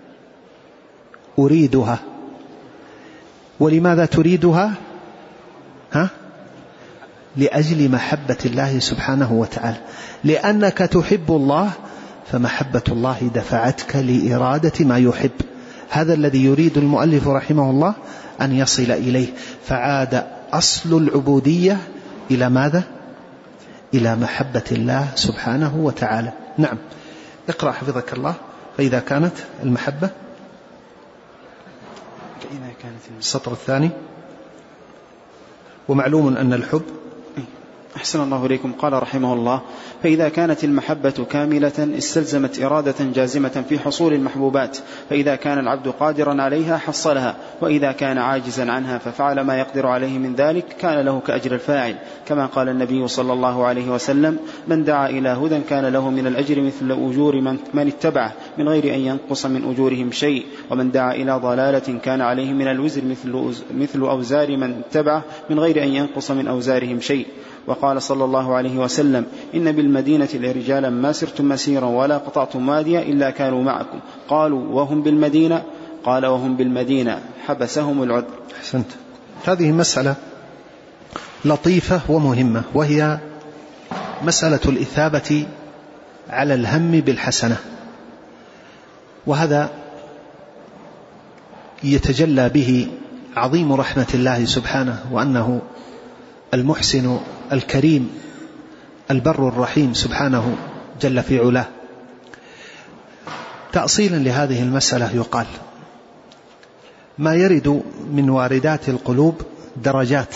أريدها. ولماذا تريدها؟ ها؟ لأجل محبة الله سبحانه وتعالى. لأنك تحب الله فمحبة الله دفعتك لإرادة ما يحب. هذا الذي يريد المؤلف رحمه الله أن يصل إليه. فعاد أصل العبودية إلى ماذا؟ إلى محبة الله سبحانه وتعالى. نعم. اقرأ حفظك الله. فإذا كانت المحبة فإذا كانت السطر الثاني. ومعلوم أن الحب، أحسن الله إليكم، قال رحمه الله: فإذا كانت المحبة كاملة استلزمت إرادة جازمة في حصول المحبوبات، فإذا كان العبد قادرا عليها حصلها، وإذا كان عاجزا عنها ففعل ما يقدر عليه من ذلك كان له كأجر الفاعل، كما قال النبي صلى الله عليه وسلم: من دعا إلى هدى كان له من الأجر مثل أجور من, من اتبعه من غير أن ينقص من أجورهم شيء، ومن دعا إلى ضلالة كان عليه من الوزر مثل, مثل أوزار من اتبعه من غير أن ينقص من أوزارهم شيء. وقال صلى الله عليه وسلم: إن بالمدينة لرجالا ما سرتم مسيرا ولا قطعتم واديا إلا كانوا معكم. قالوا: وهم بالمدينة؟ قال: وهم بالمدينة حبسهم العذر. أحسنت. هذه مسألة لطيفة ومهمة، وهي مسألة الإثابة على الهم بالحسنة، وهذا يتجلى به عظيم رحمة الله سبحانه، وأنه المحسن الكريم البر الرحيم سبحانه جل في علاه. تأصيلا لهذه المسألة يقال: ما يرد من واردات القلوب درجات،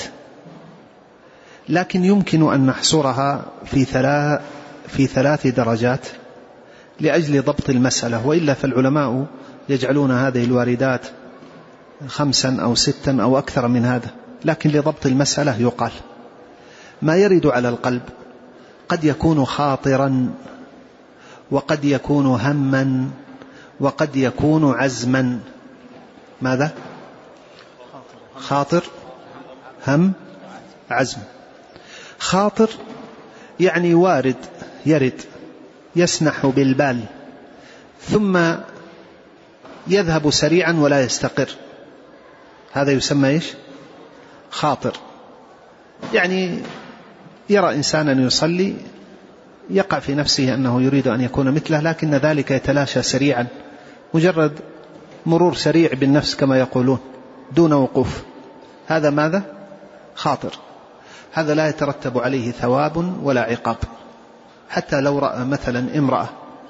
لكن يمكن أن نحصرها في ثلاث في ثلاث درجات لأجل ضبط المسألة، وإلا فالعلماء يجعلون هذه الواردات خمسا أو ستا أو أكثر من هذا، لكن لضبط المسألة يقال: ما يرد على القلب قد يكون خاطرا، وقد يكون هما، وقد يكون عزما. ماذا؟ خاطر، هم، عزم. خاطر يعني وارد، يرد، يسنح بالبال، ثم يذهب سريعا ولا يستقر، هذا يسمى إيش؟ خاطر. يعني يرى إنسانا يصلي يقع في نفسه أنه يريد أن يكون مثله، لكن ذلك يتلاشى سريعا، مجرد مرور سريع بالنفس كما يقولون دون وقوف. هذا ماذا؟ خاطر. هذا لا يترتب عليه ثواب ولا عقاب، حتى لو رأى مثلا امرأة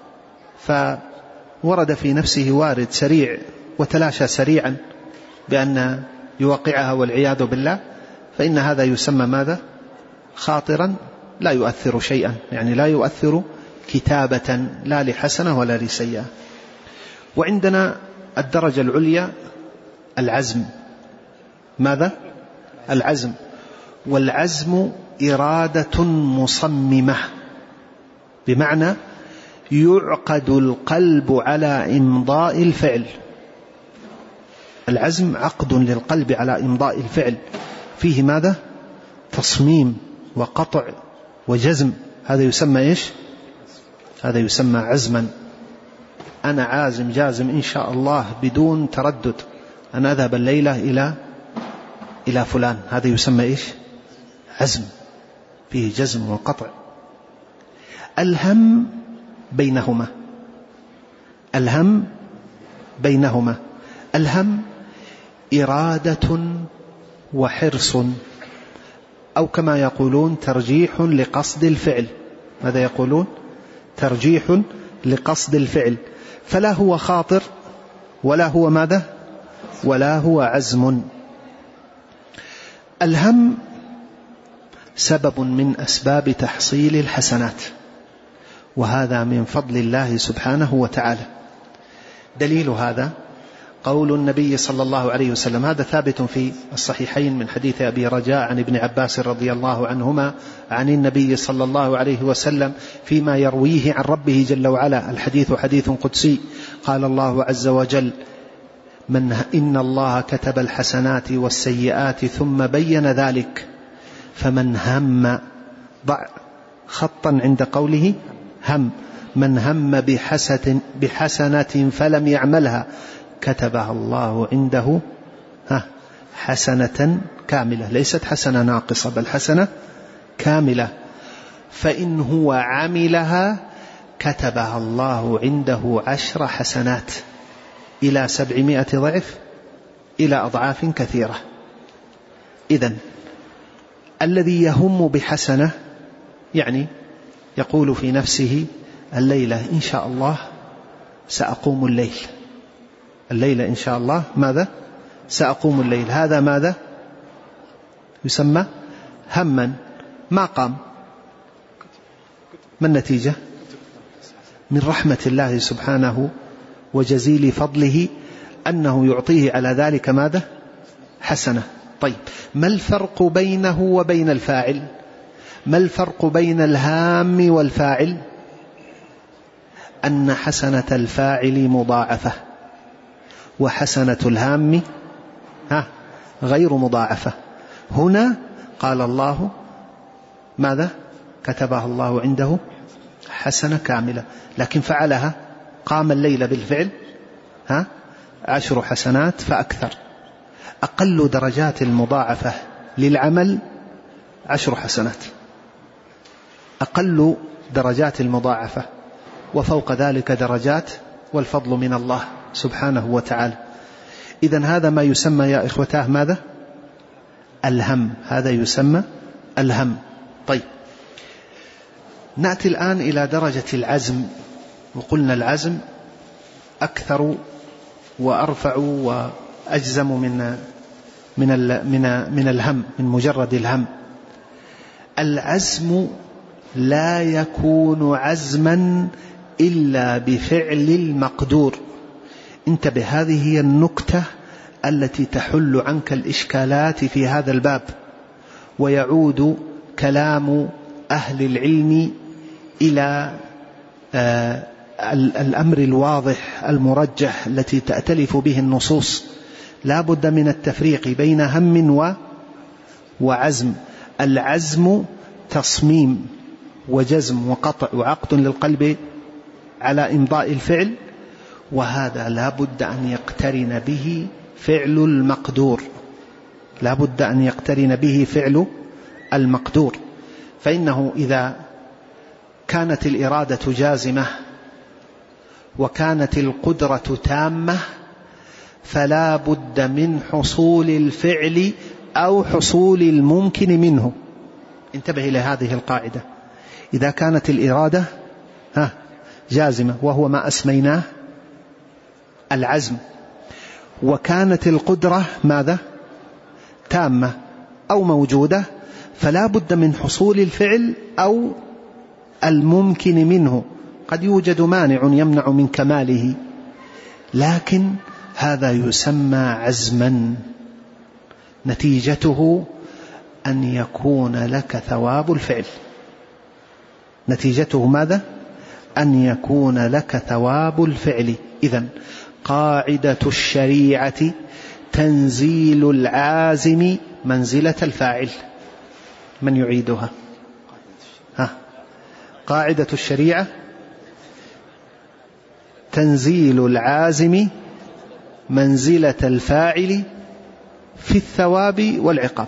فورد في نفسه وارد سريع وتلاشى سريعا بأن يوقعها والعياذ بالله، فإن هذا يسمى ماذا؟ خاطرا لا يؤثر شيئا، يعني لا يؤثر كتابة، لا لحسنة ولا لسيئة. وعندنا الدرجة العليا العزم. ماذا؟ العزم. والعزم إرادة مصممة، بمعنى يعقد القلب على إمضاء الفعل. العزم عقد للقلب على إمضاء الفعل، فيه ماذا؟ تصميم وقطع وجزم. هذا يسمى إيش؟ هذا يسمى عزما. أنا عازم جازم إن شاء الله بدون تردد أن أذهب الليلة إلى إلى فلان، هذا يسمى إيش؟ عزم، فيه جزم وقطع. الهم بينهما، الهم بينهما. الهم إرادة وحرص، أو كما يقولون ترجيح لقصد الفعل. ماذا يقولون؟ ترجيح لقصد الفعل. فلا هو خاطر ولا هو ماذا؟ ولا هو عزم. الهم سبب من أسباب تحصيل الحسنات، وهذا من فضل الله سبحانه وتعالى. دليل هذا قول النبي صلى الله عليه وسلم، هذا ثابت في الصحيحين من حديث أبي رجاء عن ابن عباس رضي الله عنهما عن النبي صلى الله عليه وسلم فيما يرويه عن ربه جل وعلا. الحديث حديث قدسي، قال الله عز وجل: من إن الله كتب الحسنات والسيئات ثم بين ذلك، فمن هم، ضع خطا عند قوله هم، من هم بحسنة, بحسنة فلم يعملها كتبها الله عنده ها حسنة كاملة، ليست حسنة ناقصة بل حسنة كاملة. فإن هو عملها كتبها الله عنده عشر حسنات إلى سبعمائة ضعف إلى أضعاف كثيرة. إذن الذي يهم بحسنة يعني يقول في نفسه: الليلة إن شاء الله سأقوم الليل، الليلة إن شاء الله ماذا؟ سأقوم الليل، هذا ماذا يسمى هما، ما قام. ما النتيجة؟ من رحمة الله سبحانه وجزيل فضله أنه يعطيه على ذلك ماذا؟ حسنة. طيب، ما الفرق بينه وبين الفاعل؟ ما الفرق بين الهام والفاعل؟ أن حسنة الفاعل مضاعفة، وحسنة الهام ها غير مضاعفة. هنا قال الله ماذا؟ كتبها الله عنده حسنة كاملة، لكن فعلها، قام الليل بالفعل ها عشر حسنات فأكثر. أقل درجات المضاعفة للعمل عشر حسنات، أقل درجات المضاعفة، وفوق ذلك درجات، والفضل من الله سبحانه وتعالى. إذن هذا ما يسمى يا إخوتاه ماذا؟ الهم، هذا يسمى الهم. طيب، نأتي الآن إلى درجة العزم. وقلنا العزم أكثر وأرفع وأجزم من من من من الهم، من مجرد الهم. العزم لا يكون عزما إلا بفعل المقدور. انتبه، هذه هي النكتة التي تحل عنك الإشكالات في هذا الباب. ويعود كلام أهل العلم إلى آه الأمر الواضح المرجح التي تأتلف به النصوص. لا بد من التفريق بين هم و وعزم. العزم تصميم وجزم وقطع وعقد للقلب على إمضاء الفعل، وهذا لا بد أن يقترن به فعل المقدور، لا بد أن يقترن به فعل المقدور. فإنه إذا كانت الإرادة جازمة وكانت القدرة تامة فلا بد من حصول الفعل أو حصول الممكن منه. انتبه إلى هذه القاعدة. إذا كانت الإرادة ها جازمة وهو ما أسميناه العزم، وكانت القدرة ماذا؟ تامة أو موجودة، فلا بد من حصول الفعل أو الممكن منه. قد يوجد مانع يمنع من كماله، لكن هذا يسمى عزما، نتيجته أن يكون لك ثواب الفعل. نتيجته ماذا؟ أن يكون لك ثواب الفعل. إذن قاعدة الشريعة تنزيل العازم منزلة الفاعل. من يعيدها؟ ها. قاعدة الشريعة تنزيل العازم منزلة الفاعل في الثواب والعقاب.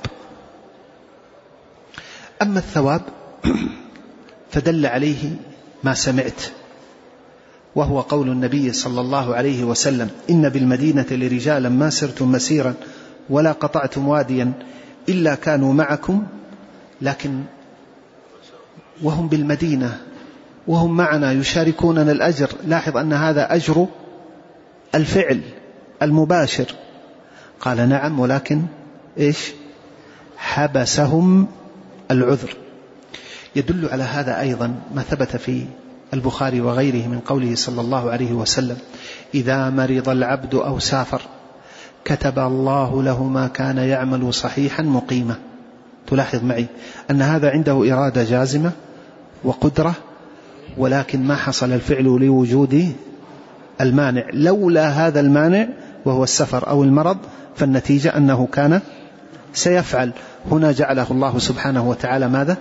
أما الثواب فدل عليه ما سمعت، وهو قول النبي صلى الله عليه وسلم: إن بالمدينة لرجالا ما سرتم مسيرا ولا قطعتم واديا إلا كانوا معكم. لكن وهم بالمدينة وهم معنا يشاركوننا الأجر. لاحظ أن هذا أجر الفعل المباشر. قال: نعم، ولكن إيش؟ حبسهم العذر. يدل على هذا أيضا ما ثبت في البخاري وغيره من قوله صلى الله عليه وسلم: إذا مرض العبد أو سافر كتب الله له ما كان يعمل صحيحا مقيما. تلاحظ معي أن هذا عنده إرادة جازمة وقدرة، ولكن ما حصل الفعل لوجود المانع. لولا هذا المانع وهو السفر أو المرض فالنتيجة أنه كان سيفعل. هنا جعله الله سبحانه وتعالى ماذا؟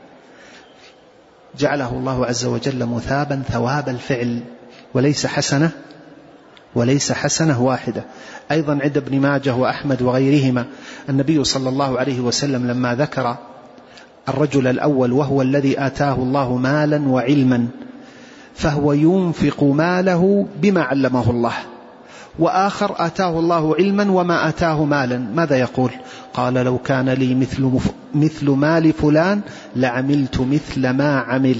جعله الله عز وجل مثابا ثواب الفعل، وليس حسنة وليس حسنة واحدة. أيضا عند ابن ماجه وأحمد وغيرهما النبي صلى الله عليه وسلم لما ذكر الرجل الأول وهو الذي آتاه الله مالا وعلما، فهو ينفق ماله بما علمه الله، وآخر آتاه الله علما وما آتاه مالا، ماذا يقول؟ قال: لو كان لي مثل, مثل مال فلان لعملت مثل ما عمل.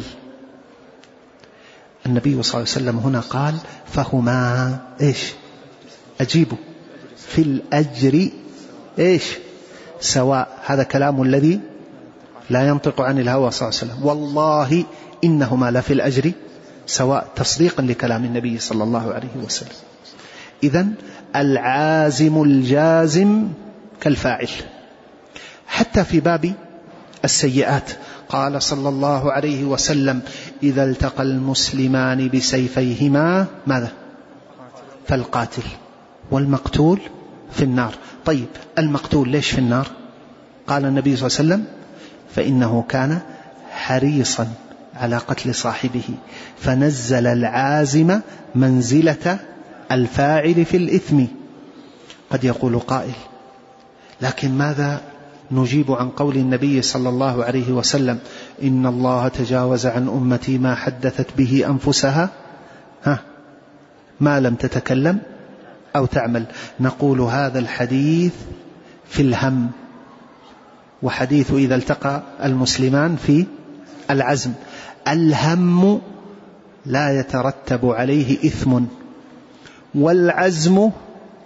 النبي صلى الله عليه وسلم هنا قال: فهما إيش؟ أجيبوا في الأجر إيش سواء. هذا كلام الذي لا ينطق عن الهوى صلى الله عليه وسلم. والله إنهما لا في الأجر سواء، تصديقا لكلام النبي صلى الله عليه وسلم. إذن العازم الجازم كالفاعل. حتى في باب السيئات قال صلى الله عليه وسلم: إذا التقى المسلمان بسيفيهما ماذا؟ فالقاتل والمقتول في النار. طيب المقتول ليش في النار؟ قال النبي صلى الله عليه وسلم: فإنه كان حريصا على قتل صاحبه فنزل العازم منزلة الفاعل في الإثم. قد يقول قائل: لكن ماذا نجيب عن قول النبي صلى الله عليه وسلم: إن الله تجاوز عن أمتي ما حدثت به أنفسها ها ما لم تتكلم أو تعمل؟ نقول هذا الحديث في الهم، وحديث إذا التقى المسلمان في العزم. الهم لا يترتب عليه إثم، والعزم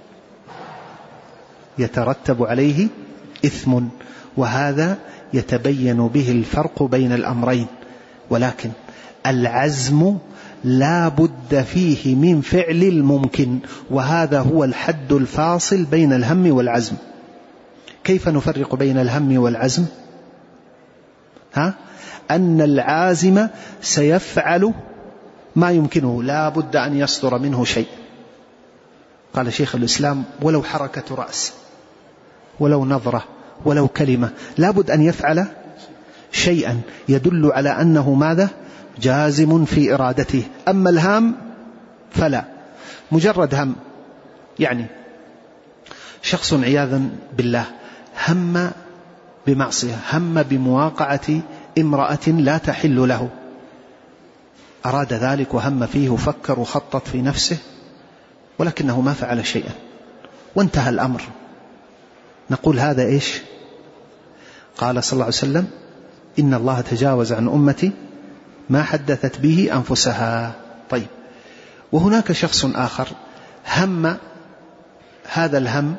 يترتب عليه إثم، وهذا يتبين به الفرق بين الأمرين. ولكن العزم لا بد فيه من فعل الممكن، وهذا هو الحد الفاصل بين الهم والعزم. كيف نفرق بين الهم والعزم؟ ها؟ أن العازم سيفعل ما يمكنه، لا بد أن يصدر منه شيء. قال شيخ الإسلام: ولو حركة رأس، ولو نظرة، ولو كلمة، لا بد أن يفعل شيئا يدل على أنه ماذا؟ جازم في إرادته. أما الهام فلا، مجرد هم. يعني شخص عياذا بالله هم بمعصية، هم بمواقعة امرأة لا تحل له، أراد ذلك وهم فيه وفكر وخطط في نفسه، ولكنه ما فعل شيئا وانتهى الأمر. نقول هذا إيش؟ قال صلى الله عليه وسلم: إن الله تجاوز عن أمتي ما حدثت به أنفسها. طيب، وهناك شخص آخر هم هذا الهم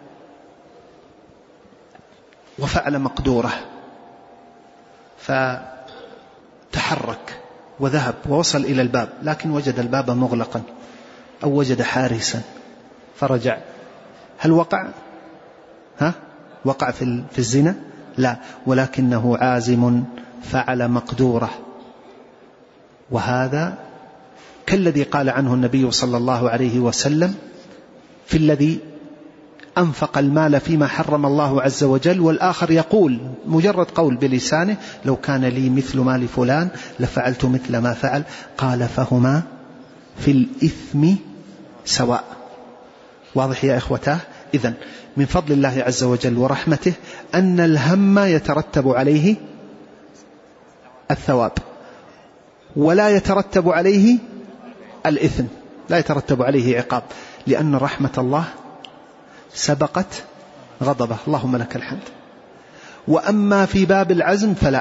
وفعل مقدوره، فتحرك وذهب ووصل إلى الباب، لكن وجد الباب مغلقا أو وجد حارسا فرجع. هل وقع؟ ها؟ وقع في في الزنا؟ لا، ولكنه عازم فعل مقدوره. وهذا كالذي قال عنه النبي صلى الله عليه وسلم في الذي أنفق المال فيما حرم الله عز وجل، والآخر يقول مجرد قول بلسانه: لو كان لي مثل مال فلان لفعلت مثل ما فعل. قال: فهما في الإثم سواء. واضح يا إخوتاه؟ إذن من فضل الله عز وجل ورحمته أن الهم يترتب عليه الثواب، ولا يترتب عليه الإثم، لا يترتب عليه عقاب، لأن رحمة الله سبقت غضبه، اللهم لك الحمد. وأما في باب العزم فلا،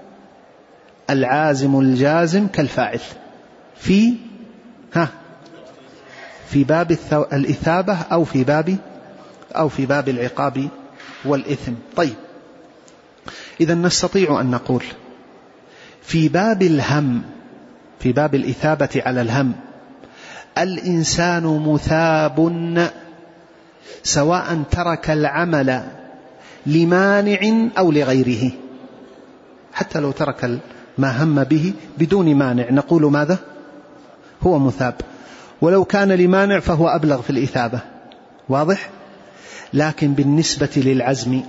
العازم الجازم كالفاعل في ها في باب الإثابة أو في باب أو في باب العقاب والإثم. طيب، إذا نستطيع أن نقول في باب الهم، في باب الإثابة على الهم، الإنسان مثاب سواء ترك العمل لمانع أو لغيره. حتى لو ترك ما هم به بدون مانع نقول ماذا؟ هو مثاب. ولو كان لمانع فهو أبلغ في الإثابة. واضح؟ لكن بالنسبة للعزم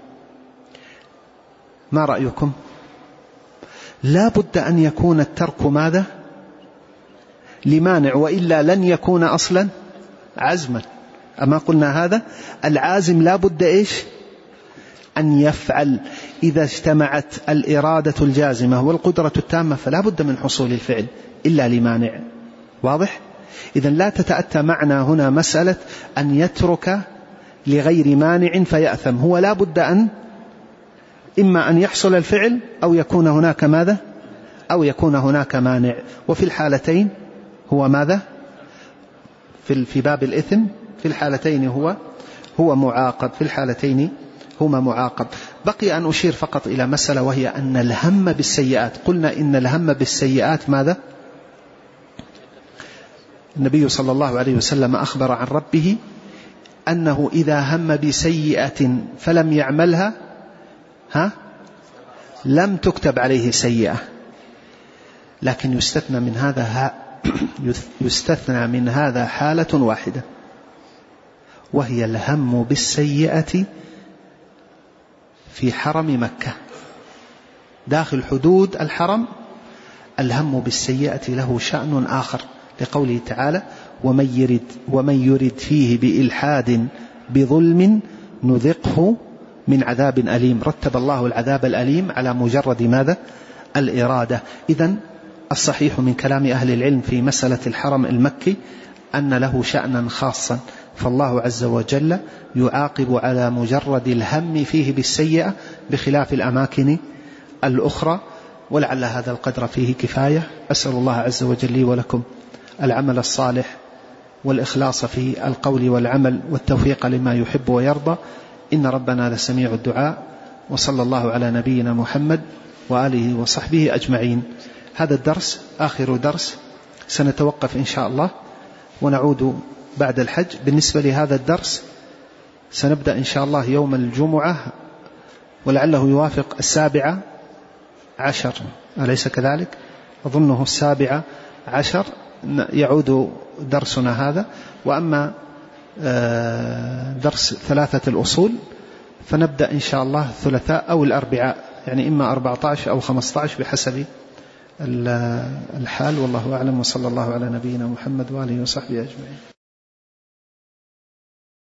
ما رأيكم؟ لا بد أن يكون الترك ماذا؟ لمانع، وإلا لن يكون أصلا عزما. أما قلنا هذا العازم لا بد إيش؟ أن يفعل. إذا اجتمعت الإرادة الجازمة والقدرة التامة فلا بد من حصول الفعل إلا لمانع. واضح؟ إذن لا تتأتى معنا هنا مسألة أن يترك لغير مانع فيأثم. هو لا بد أن إما أن يحصل الفعل أو يكون هناك ماذا؟ أو يكون هناك مانع. وفي الحالتين هو ماذا؟ في في باب الإثم في الحالتين هو هو معاقب في الحالتين، هما معاقب. بقي أن أشير فقط إلى مسألة، وهي أن الهم بالسيئات، قلنا إن الهم بالسيئات ماذا؟ النبي صلى الله عليه وسلم أخبر عن ربه أنه إذا هم بسيئة فلم يعملها ها لم تكتب عليه سيئة. لكن يستثنى من هذا يستثنى من هذا حالة واحدة، وهي الهم بالسيئة في حرم مكة داخل حدود الحرم. الهم بالسيئة له شأن آخر، لقوله تعالى: ومن يرد, ومن يرد فيه بإلحاد بظلم نذقه من عذاب أليم. رتب الله العذاب الأليم على مجرد ماذا؟ الإرادة. إذن الصحيح من كلام أهل العلم في مسألة الحرم المكي أن له شأنا خاصا، فالله عز وجل يعاقب على مجرد الهم فيه بالسيئة بخلاف الأماكن الأخرى. ولعل هذا القدر فيه كفاية. أسأل الله عز وجل لي ولكم العمل الصالح والإخلاص في القول والعمل والتوفيق لما يحب ويرضى، إن ربنا لسميع الدعاء. وصلى الله على نبينا محمد وآله وصحبه أجمعين. هذا الدرس آخر درس، سنتوقف إن شاء الله ونعود بعد الحج. بالنسبة لهذا الدرس سنبدأ إن شاء الله يوم الجمعة، ولعله يوافق السابعة عشر، أليس كذلك؟ أظنه السابعة عشر يعود درسنا هذا. وأما درس ثلاثة الأصول فنبدأ إن شاء الله الثلاثاء أو الأربعاء، يعني إما أربعة عشر أو خمسة عشر بحسب الحال، والله أعلم. وصلى الله على نبينا محمد وآله وصحبه أجمعين.